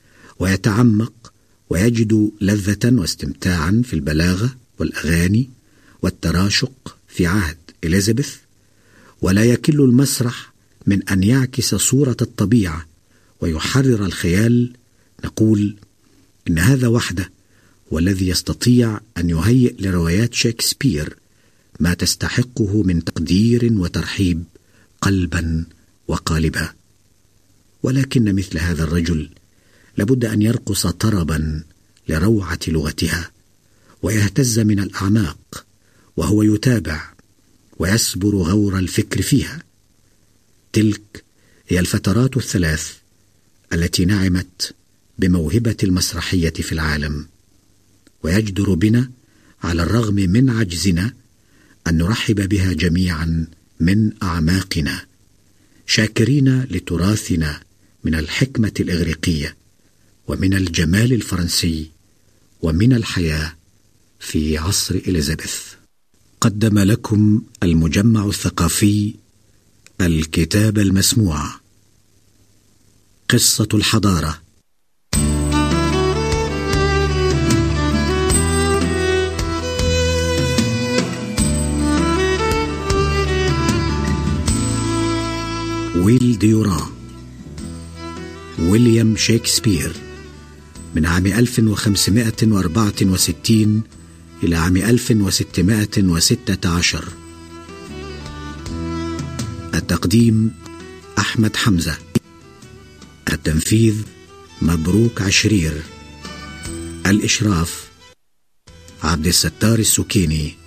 ويتعمق ويجد لذة واستمتاعا في البلاغة والأغاني والتراشق في عهد إليزابيث، ولا يكل المسرح من أن يعكس صورة الطبيعة ويحرر الخيال، نقول إن هذا وحده والذي يستطيع أن يهيئ لروايات شكسبير ما تستحقه من تقدير وترحيب قلبا وقالبا. ولكن مثل هذا الرجل لابد أن يرقص طربا لروعة لغتها ويهتز من الأعماق وهو يتابع ويسبر غور الفكر فيها. تلك هي الفترات الثلاث التي نعمت بموهبة المسرحية في العالم، ويجدر بنا على الرغم من عجزنا أن نرحب بها جميعا من أعماقنا، شاكرين لتراثنا من الحكمة الإغريقية ومن الجمال الفرنسي ومن الحياة في عصر إليزابيث. قدم لكم المجمع الثقافي الكتاب المسموع، قصة الحضارة. ويل ديوران، ويليام شكسبير، من عام 1564 إلى عام 1616. التقديم أحمد حمزة، التنفيذ مبروك عشرير، الإشراف عبد الستار السكيني.